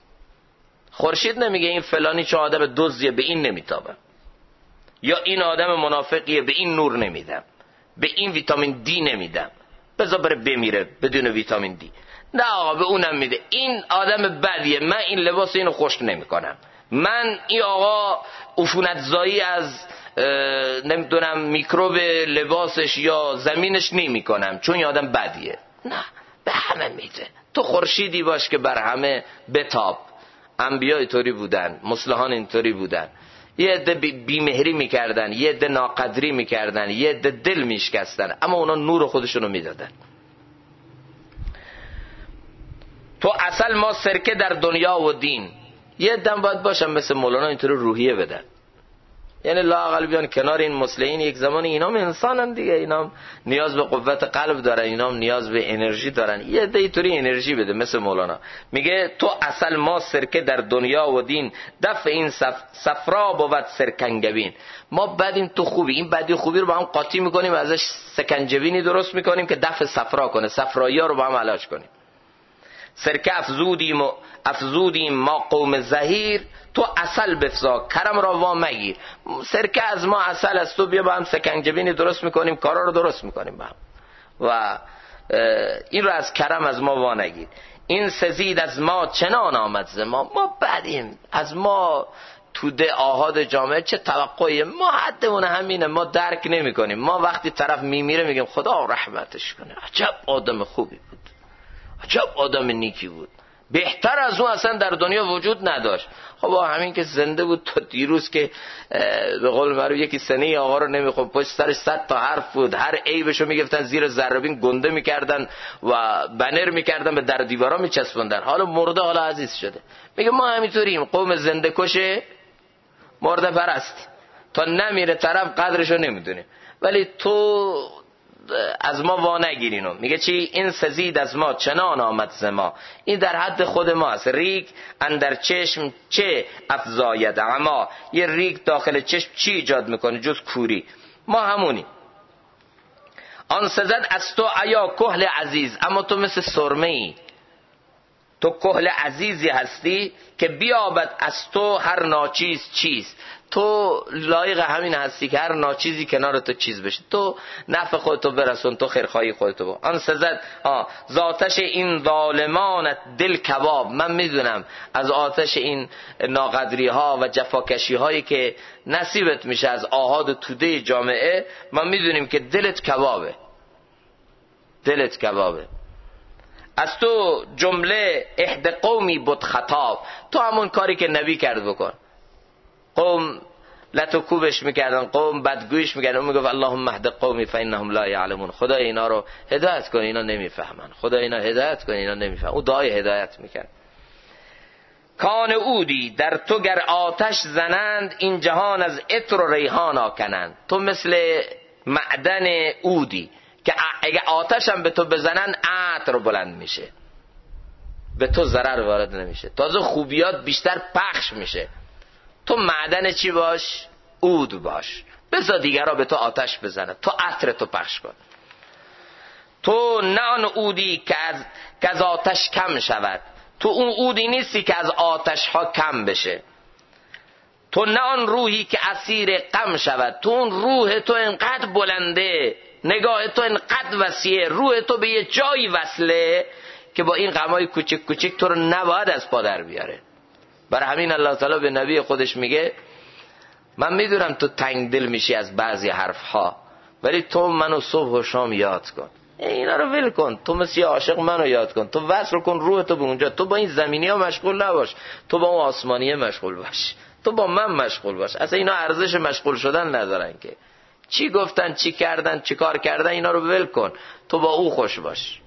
خورشید نمیگه این فلانی چه آدم دزدیه به این نمیتابه، یا این آدم منافقیه به این نور نمیدم، به این ویتامین دی نمیدم، بذار بره بمیره بدون ویتامین دی. نه آقا به اونم میده، این آدم بدیه، من این لباس اینو خشک نمیکنم، من این آقا عفونتزایی از نمیدونم میکروب لباسش یا زمینش نمیکنم چون این آدم بدیه. نه، به همه میده. تو خورشیدی باش که بر همه بتاب. انبیا اینطوری بودن، مصلحان اینطوری بودن. یه عده بیمهری میکردن، یه عده ناقدری میکردن، یه عده دل میشکستن، اما اونا نور خودشونو میدادن. تو اصل ما سرکه در دنیا و دین. یه عده باید باشن مثل مولانا اینطوری روحیه بدن. یعنی لااقل بیان کنار این مصلحین. یک زمان اینا هم انسانن دیگه، اینا هم نیاز به قوت قلب دارن، اینا هم نیاز به انرژی دارن. یه دیتوری انرژی بده. مثل مولانا میگه تو اصل ما سرکه در دنیا و دین، دفع این صفرا بود سرکنگبین. ما بدیم تو خوبی، این بدی خوبی رو با هم قاطی میکنیم، ازش سکنجبینی درست میکنیم که دفع صفرا کنه، صفرایی ها رو با هم علاج کنیم. سرکه افزودیم ما قوم زهیر، تو اصل بفزا کرم را وا مگیر. سرکه از ما، اصل از تو، بیا با هم سکنجبینی درست میکنیم، کارا رو درست میکنیم با هم و این رو از کرم از ما وا نگیر. این سزید از ما چنان آمد ز ما بدیم، از ما تو ده آحاد جامعه چه توقعی، ما حدمون همینه، ما درک نمی کنیم. ما وقتی طرف میمیره میگیم خدا رحمتش کنه، عجب آدم خوبی بود، عجب آدم نیکی بود، بهتر از اون اصلا در دنیا وجود نداشت. خب همین که زنده بود تا دیروز که به قول معروف یکی سنه آقا رو نمیخواد، پشت سرش 100 تا حرف بود، هر عیبشو میگفتن زیر ذره‌بین گنده میکردن و بنر میکردن، به در دیوارا میچسبوندن. حالا مرده، حالا عزیز شده. میگه ما همینطوریم، قوم زنده کشه مرده پرست، تا نمیره طرف قدرشو نمیدونیم. ولی تو از ما وا نگیرینو. میگه چی؟ این سزید از ما چنان آمد ز ما، این در حد خود ماست. ریگ اندر چشم چه افزاید اما، یه ریگ داخل چشم چی ایجاد میکنه جز کوری؟ ما همونی. آن سزد از تو ایا کهل عزیز، اما تو مثل سرمه ای، تو کهل عزیزی هستی که بیابد از تو هر ناچیز چیز. تو لایق همین هستی که هر ناچیزی کنار تو چیز بشه، تو نفع خودتو برسون، تو خیرخواهی خودتو با. آن سزد ز آتش این ظالمانت دل کباب. من میدونم از آتش این ناقدری ها و جفاکشی هایی که نصیبت میشه از آحاد توده جامعه، ما میدونیم که دلت کبابه، دلت کبابه. از تو جمله احد قومی بود خطاب، تو همون کاری که نبی کرد بکن. قوم لتو کوبش میکردن، قوم بدگویش میکردن، اون میگفت اللهم اهد قومی فانهم لا یعلمون. خدا اینا رو هدایت کن، اینا نمیفهمن. خدا اینا هدایت کن، اینا نمیفهمن. او دعای هدایت میکرد. کان اودی در تو گر آتش زنند، این جهان از عطر و ریحان آکنند. تو مثل معدن اودی که اگه آتش هم به تو بزنن عطر بلند میشه، به تو ضرر وارد نمیشه، تازه خوبیات بیشتر پخش میشه. تو معدن چی باش؟ عود باش، بذار دیگرها به تو آتش بزنن، تو عطر تو پخش کن. تو نه آن عودی که از آتش کم شود، تو اون عودی نیستی که از آتش ها کم بشه. تو نه آن روحی که اسیر غم شود، تو اون روح تو انقدر بلنده، نگاه تو انقدر وسیعه، روح تو به یه جایی وصله که با این غمای کوچک کوچک تو رو نباید از پا در بیاره. برای همین الله تعالی به نبی خودش میگه من میدونم تو تنگ دل میشی از بعضی حرفها، ولی تو منو صبح و شام یاد کن، اینا رو ول کن، تو مثل عاشق منو یاد کن، تو وصل کن روح تو به اونجا، تو با این زمینی ها مشغول نباش، تو با اون آسمانی مشغول باش، تو با من مشغول باش. اصلا اینا ارزش مشغول شدن ندارن که چی گفتن، چی کردن، چی کار کردن، اینا رو ول کن، تو با او خوش باش.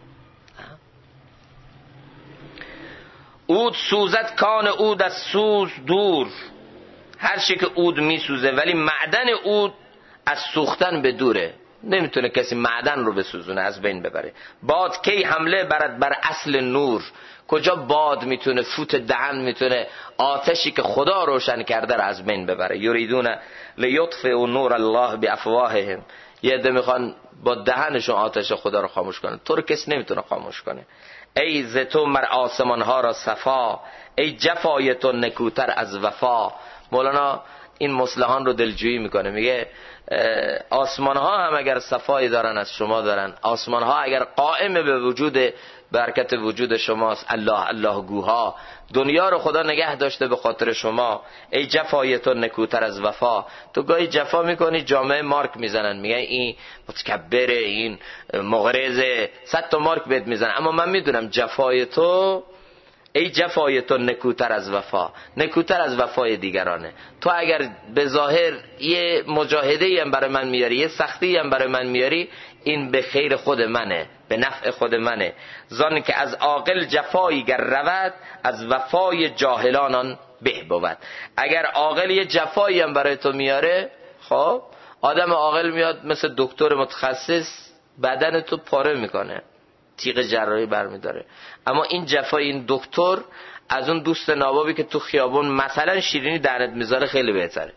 عود سوزد کان عود از سوز دور، هر چی که عود میسوزه ولی معدن عود از سوختن به دوره، نمیتونه کسی معدن رو بسوزونه، از بین ببره. باد کی حمله برد بر اصل نور، کجا باد میتونه، فوت دهن میتونه آتشی که خدا روشن کرده رو از بین ببره. یریدون لیطفئوا نور الله بافواههم، یه عده میخوان با دهنشون آتش خدا رو خاموش کنن، تو رو کسی نمیتونه خاموش کنه. ای ز تو مر آسمان ها را صفا، ای جفای تو نکوتر از وفا. مولانا این مصلحان رو دلجویی میکنه، میگه آسمان ها هم اگر صفایی دارن از شما دارن، آسمان ها اگر قائم به وجود برکت وجود شماست، الله الله گوها، دنیا رو خدا نگه داشته به خاطر شما. ای جفای تو نکوتر از وفا، تو گاهی جفا میکنی جامعه مارک میزنن، میگن این متکبره، این مغرضه، 100 تا مارک بهت میزنن، اما من میدونم جفای تو ای جفای تو نکوتر از وفا، نکوتر از وفای دیگرانه. تو اگر به ظاهر یه مجاهده هم برای من میاری، یه سختی هم برای من میاری، این به خیر خود منه، به نفع خود منه. زان که از عاقل جفایی گر رود، از وفای جاهلانان به بود. اگر عاقل یه جفایی هم برای تو میاره، خب آدم عاقل میاد مثل دکتر متخصص بدن تو پاره میکنه، تیغ جراحی برمیداره. اما این جفای این دکتر از اون دوست نابابی که تو خیابون مثلا شیرینی دهنت میذاره خیلی بهتره.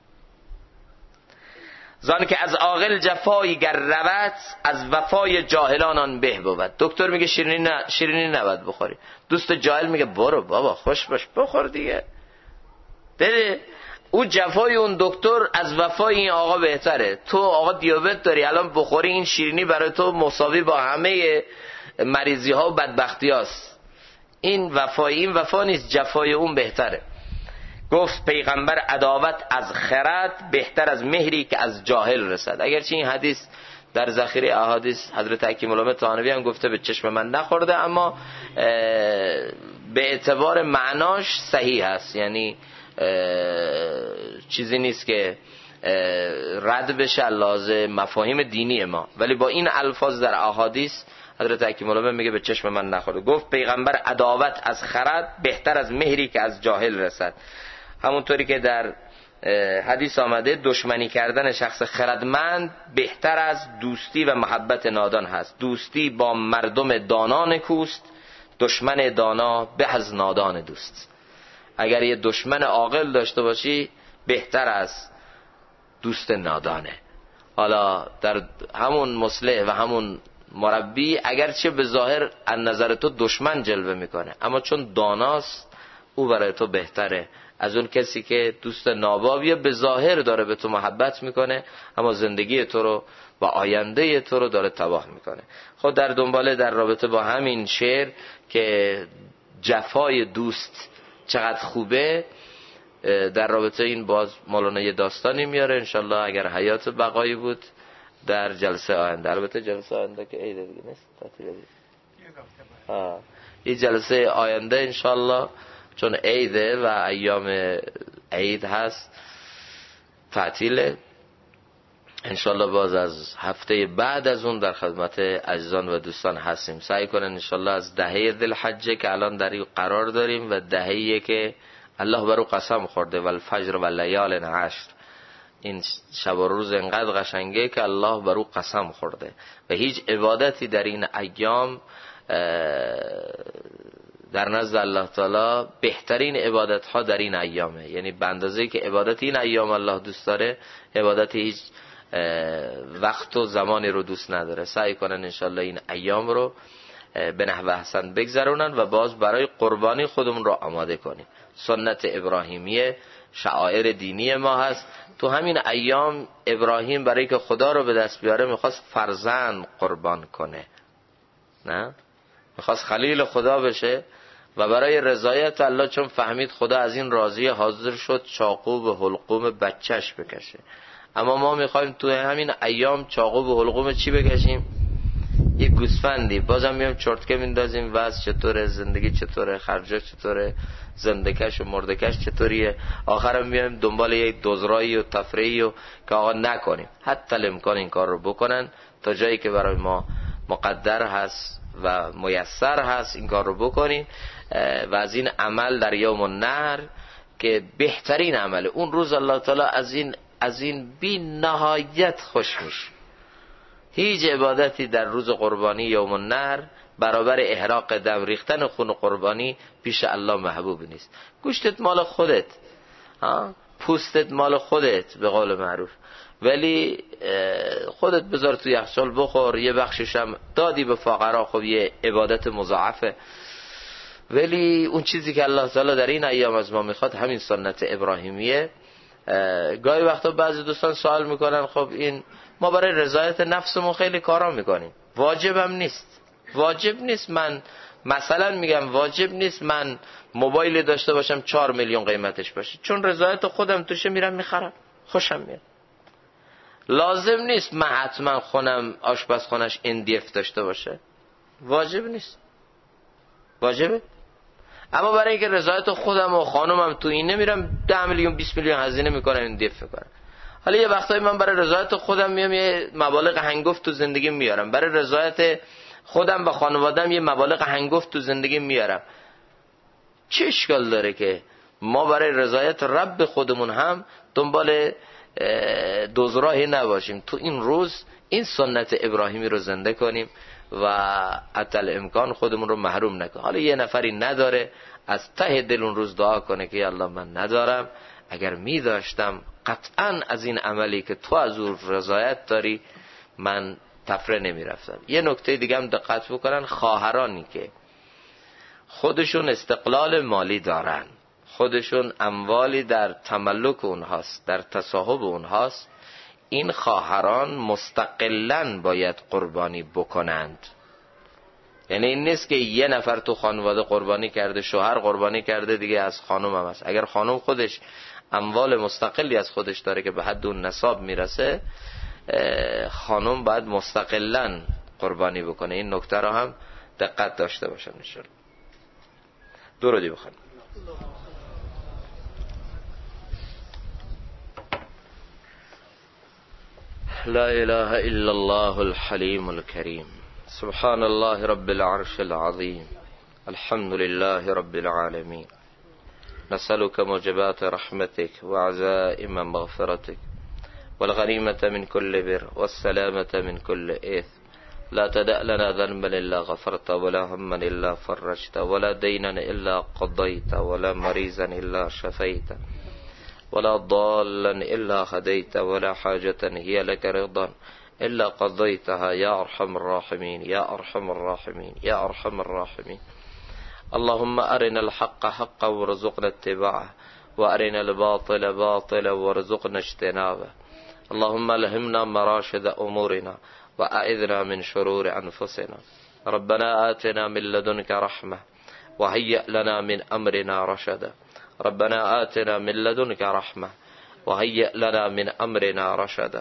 زان که از عاقل جفایی گر رود، از وفای جاهلانان به بود. دکتر میگه شیرینی نباید بخوری، دوست جاهل میگه برو بابا خوش باش بخور دیگه. بده او جفای اون دکتر از وفای این آقا بهتره. تو آقا دیابت داری، الان بخوری این شیرینی برای تو مساوی با همه مریضی ها و بدبختی هاست. این وفا نیست، جفای اون بهتره. گفت پیغمبر عداوت از خرد بهتر از مهری که از جاهل رسد. اگرچه این حدیث در ذخیره احادیث حضرت حکیم الامه طحاوی هم گفته به چشم من نخورده، اما به اعتبار معناش صحیح هست، یعنی چیزی نیست که رد بشه لازم مفاهیم دینی ما، ولی با این الفاظ در احادیث حضرت حکیم الامه میگه به چشم من نخورده. گفت پیغمبر عداوت از خرد بهتر از مهری که از جاهل رسد. همونطوری که در حدیث آمده دشمنی کردن شخص خردمند بهتر از دوستی و محبت نادان هست. دوستی با مردم دانا نکوست، دشمن دانا به از نادان دوست. اگر یه دشمن عاقل داشته باشی بهتر از دوست نادانه. حالا در همون مصلح و همون مربی اگرچه به ظاهر از نظر تو دشمن جلوه میکنه، اما چون داناست او برای تو بهتره از اون کسی که دوست نابابیه، به ظاهر داره به تو محبت میکنه اما زندگی تو رو و آینده تو رو داره تباه میکنه. خود در دنباله در رابطه با همین شعر که جفای دوست چقدر خوبه، در رابطه این باز مولانا یه داستانی میاره، انشالله اگر حیات بقایی بود در جلسه آینده. البته جلسه آینده که عید دیگه نیست، تعطیل دیگه. این جلسه آینده انشالله چون عیده و ایام عید هست تعطیله، انشالله باز از هفته بعد از اون در خدمت عزیزان و دوستان هستیم. سعی کنن انشالله از دهه ذوالحجه که الان در این قرار داریم و دهه‌ای که الله برو قسم خورده و الفجر و لیال عشر، این شب و روز انقدر قشنگه که الله برو قسم خورده و هیچ عبادتی در این ایام در نزد الله تعالی بهترین عبادت ها در این ایامه. یعنی به اندازه‌ای که عبادت این ایام الله دوست داره، عبادت هیچ وقت و زمانی رو دوست نداره. سعی کنن انشالله این ایام رو به نحو احسن بگذرونن و باز برای قربانی خودمون رو آماده کنیم. سنت ابراهیمیه شعائر دینی ما هست. تو همین ایام ابراهیم برای که خدا رو به دست بیاره میخواست فرزند قربان کنه، نه میخواست خلیل خدا بشه و برای رضایت الله چون فهمید خدا از این راضی حاضر شد چاقو به حلقوم بچهش بکشه. اما ما میخوایم تو همین ایام چاقو به حلقوم چی بکشیم؟ یک گوسفندی. بازم میام چرتکه میندازیم وضع چطوره، زندگی چطوره، خرجا چطوره، زندکش و مردکش چطوریه، آخرم میایم دنبال یک دزرایی و تفریحی و که آقا نکنیم. حتی الامکان این کار رو بکنن تا جایی که برای ما مقدر هست و میسر هست این کار رو بکنیم و از این عمل در یوم النحر که بهترین عمله اون روز الله تعالی از این بی نهایت خوش میشه. هیچ عبادتی در روز قربانی یوم النحر برابر احراق دم، ریختن خون قربانی پیش الله محبوب نیست. گوشتت مال خودت، پوستت مال خودت به قول معروف، ولی خودت بذار تو یخچال بخور، یه بخشش هم دادی به فقرا، خب یه عبادت مضاعفه. ولی اون چیزی که الله تعالی در این ایام از ما میخواد همین سنت ابراهیمیه. گاهی وقتا بعضی دوستان سوال میکنن خب این ما برای رضایت نفسمون خیلی کارا میکنیم، واجبم نیست. واجب نیست من مثلا میگم واجب نیست من موبایل داشته باشم 4 میلیون قیمتش باشه، چون رضایت خودم توشه میرم میخرم، خوشم میاد. لازم نیست من حتما خونم آشپزخونش NDF داشته باشه، واجب نیست. واجبه؟ اما برای اینکه رضایت خودم و خانومم تو این نمیرم 10 میلیون 20 میلیون هزینه میکنم این دفع کنم. حالا یه وقتایی من برای رضایت خودم میام یه مبالغ هنگفت تو زندگی میارم، برای رضایت خودم و خانواده‌ام یه مبالغ هنگفت تو زندگی میارم. چه اشکال داره که ما برای رضایت رب خودمون هم دنبال دوزراهی نباشیم، تو این روز این سنت ابراهیمی رو زنده کنیم و عطل امکان خودمون رو محروم نکنیم. حالا یه نفری نداره، از ته دل اون روز دعا کنه که یا الله من ندارم، اگر می داشتم قطعا از این عملی که تو از اون رضایت داری من تفره نمی رفتم. یه نکته دیگه هم دقت بکنن، خواهرانی که خودشون استقلال مالی دارن، خودشون اموالی در تملک اونهاست، در تصاحب اونهاست، این خواهران مستقلاً باید قربانی بکنند. یعنی این نیست که یه نفر تو خانواده قربانی کرده، شوهر قربانی کرده دیگه از خانم هم هست. اگر خانم خودش اموال مستقلی از خودش داره که به حد اون نصاب میرسه، خانم باید مستقلاً قربانی بکنه. این نکته را هم دقت داشته باشن. انشاءالله درودی بخونید. لا اله الا الله الحليم الكريم سبحان الله رب العرش العظيم الحمد لله رب العالمين نسألك موجبات رحمتك وعزائم مغفرتك والغنيمة من كل بر والسلامة من كل إثم لا تدع لنا ذنبا إلا غفرت ولا هما إلا فرجت ولا دينا إلا قضيت ولا مريضا إلا شفيت ولا ضالا إلا هديت ولا حاجة هي لك رضا إلا قضيتها يا أرحم الراحمين يا أرحم الراحمين يا أرحم الراحمين. اللهم أرنا الحق حقا وارزقنا اتباعه وأرنا الباطل باطلا وارزقنا اجتنابه. اللهم ألهمنا مراشد أمورنا وأعذنا من شرور أنفسنا. ربنا آتنا من لدنك رحمة وهيئ لنا من أمرنا رشدا. ربنا آتنا من لدنك رحمة وهيئ لنا من أمرنا رشدا.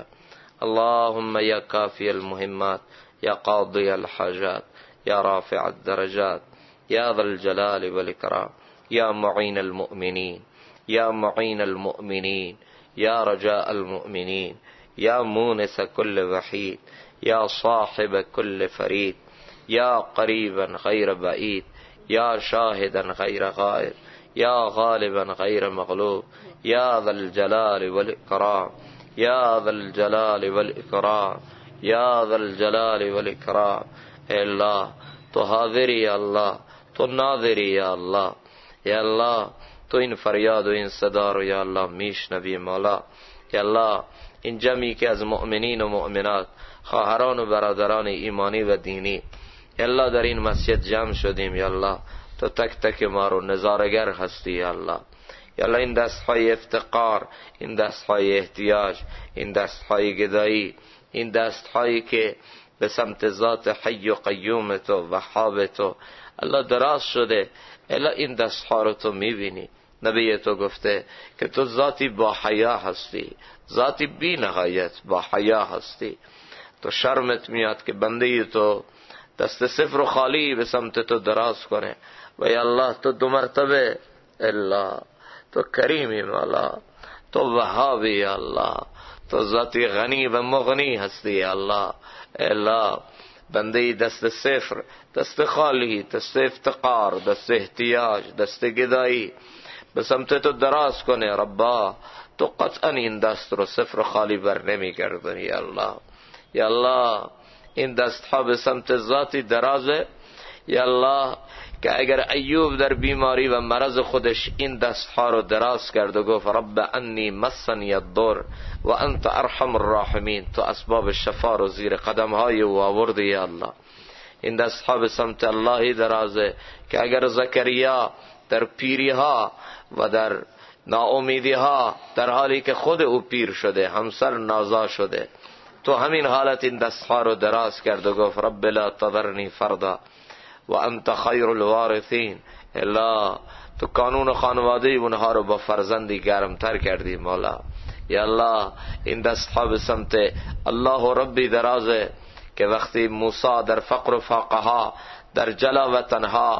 اللهم يا كافي المهمات يا قاضي الحاجات يا رافع الدرجات يا ذا الجلال والإكرام يا معين المؤمنين يا معين المؤمنين يا رجاء المؤمنين يا مونس كل وحيد يا صاحب كل فريد يا قريبا غير بعيد يا شاهدا غير غائب يا غالبا غير مغلوب يا ذا الجلال والإكرام يا ذا الجلال والإكرام يا ذا الجلال والإكرام. اے اللہ تو حاضری یا اللہ، تو ناظری یا اللہ، یا اللہ تو این فریاد و این صدا رو یا اللہ میشنوی مولا. یا اللہ این جمعی که از مؤمنین و مؤمنات، خواهران و برادران ایمانی و دینی یا اللہ در این مسجد جمع شدیم، یا اللہ تو تک تک ما رو نظارگر هستی یا اللہ. یا اللہ این دستهای افتقار، این دستهای احتیاج، این دستهای گدایی، این دستهایی که به سمت ذات حی و قیوم تو و وهاب تو الله دراز شده، الا این دستها رو تو میبینی. نبی تو گفته که تو ذاتی با حیا هستی، ذاتی بی نهایت با حیا هستی. تو شرمت میاد که بنده تو دست صفر و خالی به سمت تو دراز کنه. و یا الله تو دو مرتبه الله تو کریمی مولا، تو وهابی یا الله، تو ذاتی غنی و مغنی هستی یا الله. الله بنده دست صفر، دست خالی، دست افتقار، دست احتیاج، دست گدایی به سمت تو دراز کنه. ربا تو قطعا این دست رو صفر خالی بر نمی گردنی یا الله. یا الله این دست ها به سمت ذاتی درازه یا الله که اگر ایوب در بیماری و مرض خودش این دست ها رو دراز کرد و گفت رب انی مسنی الضر و انت ارحم الراحمین، تو اسباب شفا رو زیر قدم های او آوردی یا الله. این دست ها به سمت اللهی درازه که اگر زکریا در پیری ها و در ناامیدی ها، در حالی که خود او پیر شده، همسر نازا شده، تو همین حالت این دست ها رو دراز کرد و گفت رب لا تذرنی فردا و انت خیر الوارثین. الا تو قانون خانواده اونها رو با فرزندی گرمتر کردی مولا. یا الله این دست ها به سمت الله و ربی درازه که وقتی موسی در فقر و فاقه ها، در جلا و تنها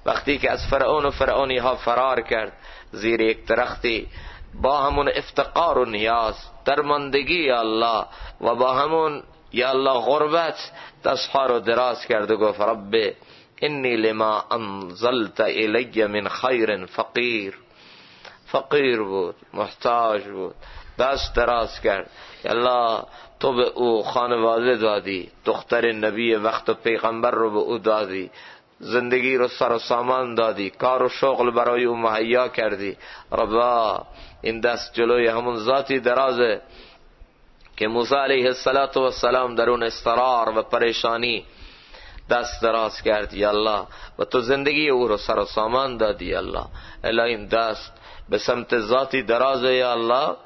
وقتی که از فرعون و فرعونی ها فرار کرد زیر یک درختی، با همون افتقار و نیاز، درماندگی یا الله و با همون یا الله غربت دستها رو دراز کرد و گفت رب انی لما انزلت الی من خیر فقیر. فقیر بود، محتاج بود، دست دراز کرد. یا الله تو به او خانواده دادی، دختر نبی وقت و پیغمبر رو به او دادی، زندگی رو سر و سامان دادی، کار و شغل برای او مهیا کردی. ربا این دست جلوی همون ذاتی درازه که موسی علیه السلام در اون اضطرار و پریشانی دست دراز کرد یا الله و تو زندگی او رو سر و سامان دادی یا الله. الا این دست به سمت ذاتی درازه یا الله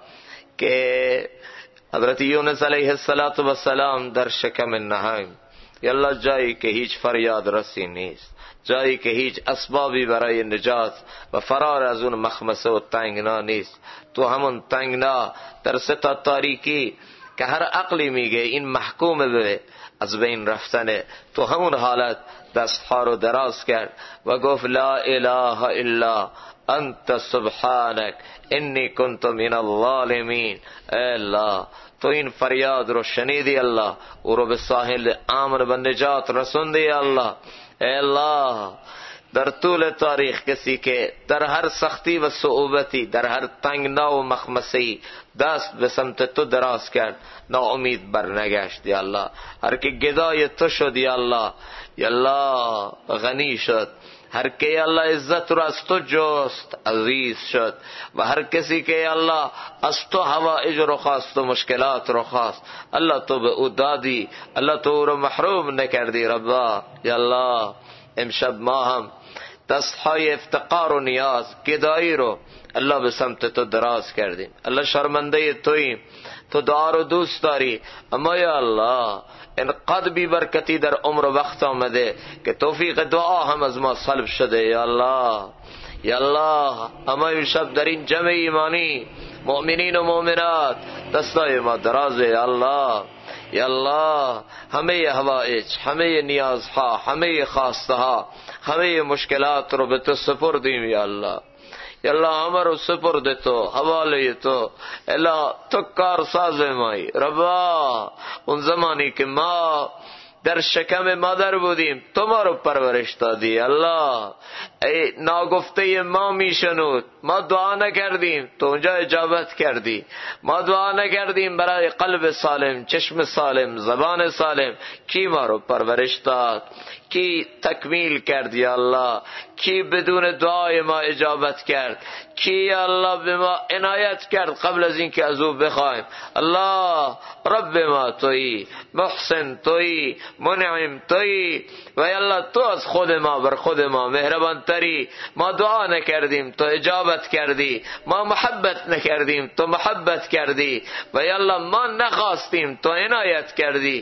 که حضرت یونس علیه السلام در شکم نهنگ یا الله، جایی که هیچ فریاد رسی نیست، جایی که هیچ اسبابی برای نجات و فرار از اون مخمسه و تنگنا نیست، تو همون تنگنا در ستا تاریکی که هر عقلی میگه این محکوم به از بین رفتنه، تو همون حالت دستها رو دراز کرد و گفت لا اله الا انت سبحانک انی کنت من الظالمین. ای الله تو این فریاد رو شنیدی الله، او رو به ساحل امن و نجات رسوندی الله. ای الله در طول تاریخ کسی که در هر سختی و صعوبتی، در هر تنگنا و مخمسی دست به سمت تو دراز کرد، ناامید برنگشت یا الله. هر که گدای تو شد یا الله، یا الله غنی شد. هر که یا الله عزت رو از تو جست عزیز شد و هر کسی که یا الله از تو حوائج رو خواست و مشکلات رو خواست، الله تو به او دادی، الله تو رو محروم نکردی. ربا یا الله امشب ما هم دستهای افتقار و نیاز گدایی رو الله به سمت تو دراز کردیم. الله شرمنده توییم، تو دعا رو دوست داری، اما یا الله انقدر بی برکتی در عمر و وقت آمده که توفیق دعا هم از ما سلب شده. یا الله یا الله اما امشب در این جمع ایمانی مؤمنین و مؤمنات دستای ما درازه یا الله. یا الله همه حوائج، همه نیازها، همه خواسته ها، همه مشکلات رو به تو سپردیم یا الله. یا الله همه رو سپرد تو، حواله تو. الا تو کارساز مایی ربا. اون زمانی که ما در شکم مادر بودیم تو ما رو پرورش دادی الله. ای ناگفته ما میشنود، ما دعا نکردیم تو اونجا اجابت کردی. ما دعا نکردیم برای قلب سالم، چشم سالم، زبان سالم. کی ما رو پرورش داد؟ کی تکمیل کرد یا الله؟ کی بدون دعای ما اجابت کرد؟ کی یا الله به ما عنایت کرد قبل از این که از او بخوایم؟ الله رب ما تویی، محسن تویی، منعم تویی و یا الله تو از خود ما بر خود ما مهربان تری. ما دعا نکردیم تو اجابت کردی، ما محبت نکردیم تو محبت کردی و یا الله ما نخواستیم تو عنایت کردی.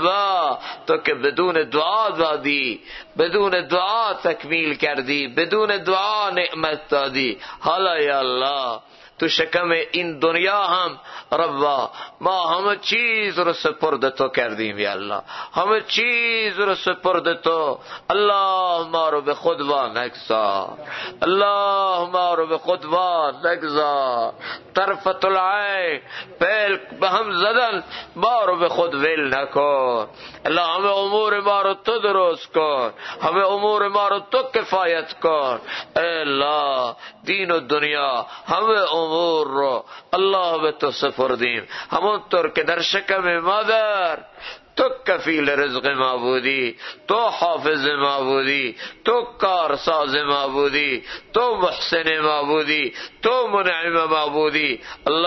ربا تو که بدون دعا دادی، بدون دعا تکمیل کردی، بدون دعا نعمت دادی. حالا یا الله تو شکم این دنیا هم ربا ما همه چیز رو سپرد تو کردیم یا الله، همه چیز رو سپرد تو. الله ما رو به خود نگذار، الله ما رو به خود نگذار. طرفت العین پلک به هم زدن ما رو به خود ول نکن. الله همه امور ما رو تو درست کن، همه امور ما رو تو کفایت کن. الله دین و دنیا همه امور رو الله به تو سپردیم. همونطور که در شکم مادر تو کفیل رزق ما بودی، تو حافظ ما بودی، تو کارساز ما بودی، تو محسن ما بودی، تو منعم ما بودی.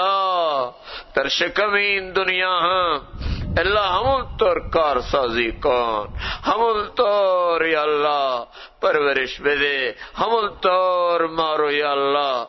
الله در شکم این دنیا هم الله همونطور کارسازی کن، همونطور یا الله پرورش بده، همونطور ما رو یا الله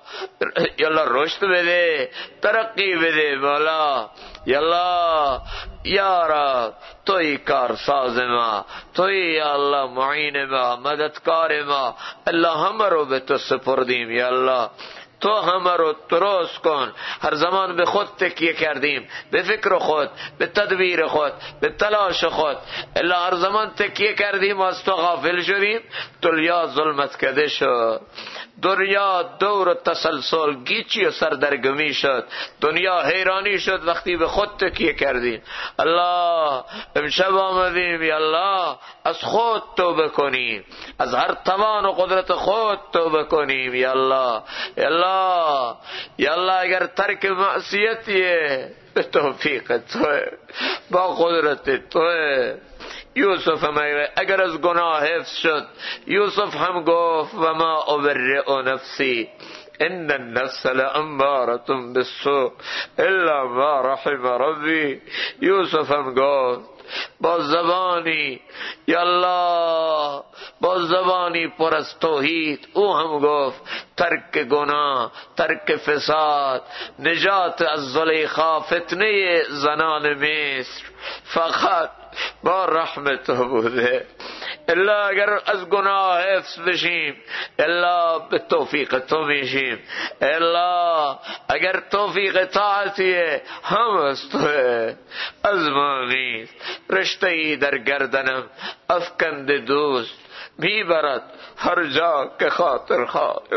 رشد بده، ترقی بده مولا. یا الله یا رب توی کارساز ما، توی یا الله معین ما، مددکار ما. الله همه رو به تو سپردیم یا الله. تو همه رو درست کن. هر زمان به خود تکیه کردیم، به فکر خود، به تدبیر خود، به تلاش خود، الا هر زمان تکیه کردیم از تو غافل شدیم. دنیا ظلمت کده شد، دنیا دور تسلسل گیچی و سردرگمی شد، دنیا حیرانی شد وقتی به خود تکیه کردیم. الله امشب آمدیم یا الله از خود توبه کنیم، از هر توان و قدرت خود توبه کنیم یا الله. یا الله یا الله اگر ترک معصیتیه به توفیق توه، با قدرت توه. یوسف اگر از گناه حفظ شد، یوسف هم گفت و ما ابرئ نفسی ان النفس لاماره بالسوء الا ما رحم ربی. یوسف هم گفت با زبانی یا الله، با زبانی پر از توحید، او هم گفت ترک گناه، ترک فساد، نجات از زلیخا فتنه زنان مصر فقط با رحمت بوده. الا اگر از گناه حفظ بشیم الا به توفیق تو میشیم. الا اگر توفیق طاعتیه هم از توه، از ما نیست. رشته ای در گردنم افکند دوست، میبرد هر جا که خاطر خواهد.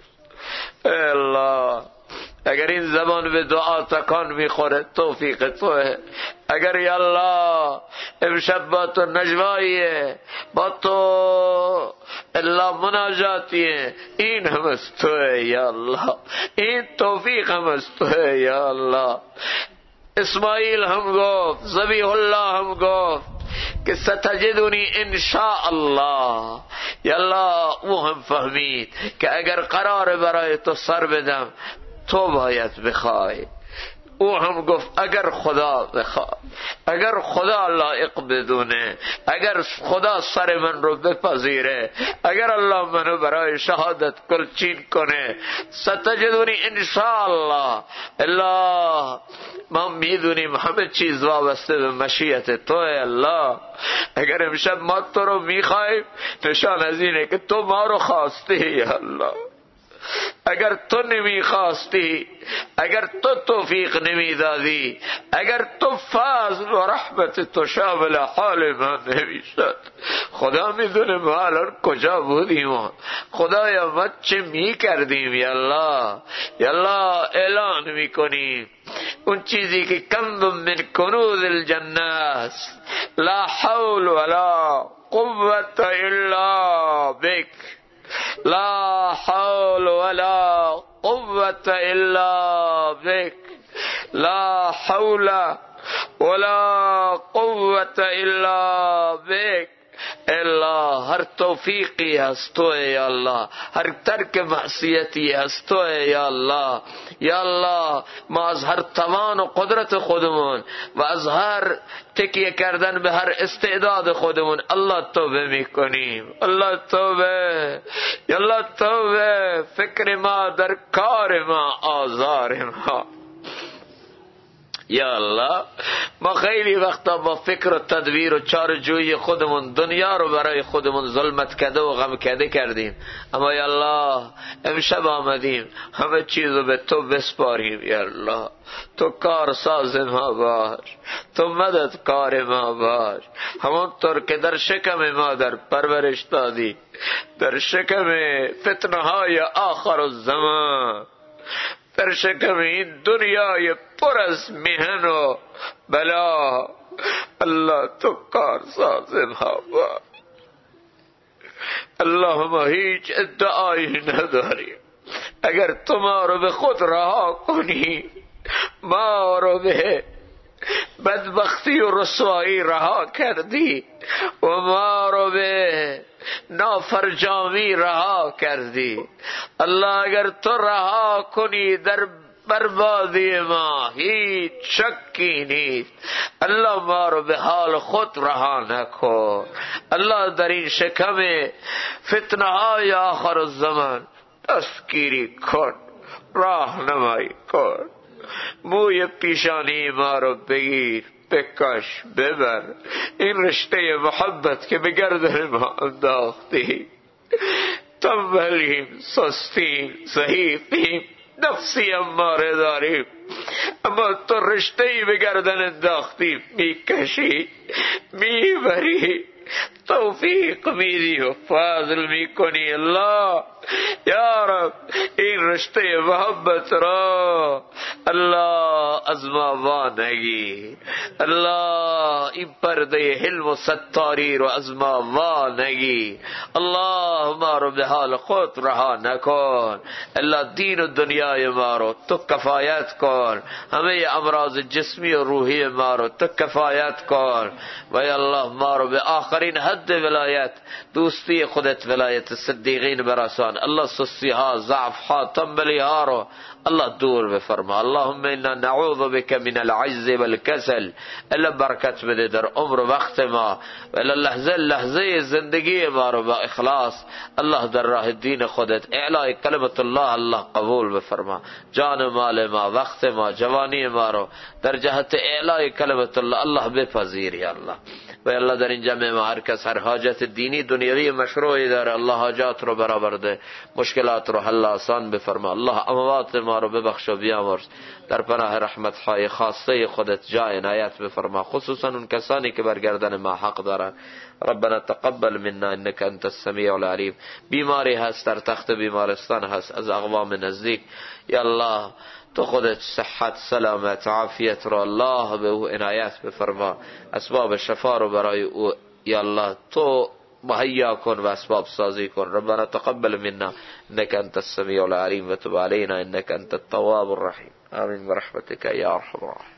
الله اگر این زبان به دعا تکان میخوره توفیق توه. اگر یا الله امشب با تو نجواییه، با تو الله مناجاتیه، این هم از توه یا الله، این توفیق هم از توه یا الله. اسماعیل هم گفت، ذبیح الله هم گفت که ستجدونی انشاء الله. یا الله او هم فهمید که اگر قرار برای تو سر بدم تو باید بخوای. او هم گفت اگر خدا بخواد، اگر خدا لایق بدونه، اگر خدا سر من رو بپذیره، اگر الله منو برای شهادت کلچین کنه، ستجدونی انشاءالله. الله ما میدونیم همه چیز وابسته به مشیت تو الله. اگر امشب ما تو رو میخوایم نشان از اینه که تو ما رو خواستی یا الله. اگر تو نمیخواستی، اگر تو توفیق نمیدادی، اگر تو فضل و رحمت تو شامل حال من نمیشد، خدا میدونه ما الان کجا بودیم. خدایا ما چه میکردیم یا الله. یا الله اعلان میکنیم اون چیزی که کنز من کنوز الجنه است، لا حول ولا قوت الا بک، لا حول ولا قوة الا بك، لا حول ولا قوة الا بك. الا هر توفیقی از تو یا الله، هر ترک معصیتی از تو یا الله. یا الله ما از هر توان و قدرت خودمون و از هر تکیه کردن به هر استعداد خودمون الله توبه میکنیم. الله توبه، یا الله توبه. فکر ما در کار ما، آزار ما یا الله. ما خیلی وقتا با فکر و تدبیر و چارجوی خودمون دنیا رو برای خودمون ظلمت کده و غم کده کردیم، اما یا الله امشب آمدیم همه چیز رو به تو بسپاریم. یا الله تو کارساز ما باش، تو مددکار ما باش. همونطور که در شکم مادر پرورش دادی، در شکم فتنه های آخر الزمان، در شکم این دنیای پر از میهن و بلا، الله تو کارساز ما باش. الله ما هیچ ادعایی نداریم. اگر تو ما رو به خود رها کنی، ما رو به بدبختی و رسوایی رها کردی و ما رو به نافرجامی رها کردی. الله اگر تو رها کنی در بربادی ما هیچ شکی نیست. الله ما رو به حال خود رها نکن. الله در این شکم فتنه های آخر الزمان دستگیری کن، راهنمایی کن. موی پیشانی ما رو بگیر، بکش، ببر. این رشته محبت که به گردن ما انداختی، تنبلیم، سستیم، ضعیفیم، نفسی اماره داریم، اما تو رشته‌ای به گردن انداختی، میکشی میبری، توفیق میدی و فضل میکنی. الله یا رب این رشته محبت را الله از ما وانگی، الله این پرده حلم و ستاری رو از ما وانگی. الله ما رو به حال خود رها نکن، الله دین و دنیای ما رو تو کفایت کن، همه امراض جسمی و روحی ما رو تو کفایت کن و یا الله ما رو به آخرین حد ولایت، دوستی خودت، ولایت صدیقین برسان. الله سستی ها، ضعف ها، تنبلی ها رو الله دور بفرما. اللهم انا نعوذ بك من العجز والكسل. الله برکت بده در عمر و وقت ما و لحظه لحظه زندگی ما رو با اخلاص الله در راه دین خودت اعلای کلمت الله الله قبول بفرما. جان مال ما، وقت ما، جوانی ما رو در جهت اعلای کلمت الله الله بپذیر یا الله. و الله در این جمع ما هر کس هر حاجت دینی دنیوی مشروعی داره الله حاجات رو برآورده، مشکلات رو حل آسان بفرما. الله اموات ما رو ببخش و بیامرز، در پناه رحمت های خاصه خودت جای عنایت بفرما، خصوصا اون کسانی که بر گردن ما حق دارن. ربنا تقبل منا انك انت السمیع العلیم. بیماری هست در تخت بیمارستان هست از اقوام نزدیک، یا الله تو خودت صحت، سلامت، عافیت رو الله به او عنایت بفرما، اسباب شفا رو برای او یا الله تو مهیا کن و اسباب سازی کن. ربنا تقبل منا انك انت السمیع العلیم و تب علینا انك انت التواب الرحیم. آمین برحمتك یا ارحم الراحمین.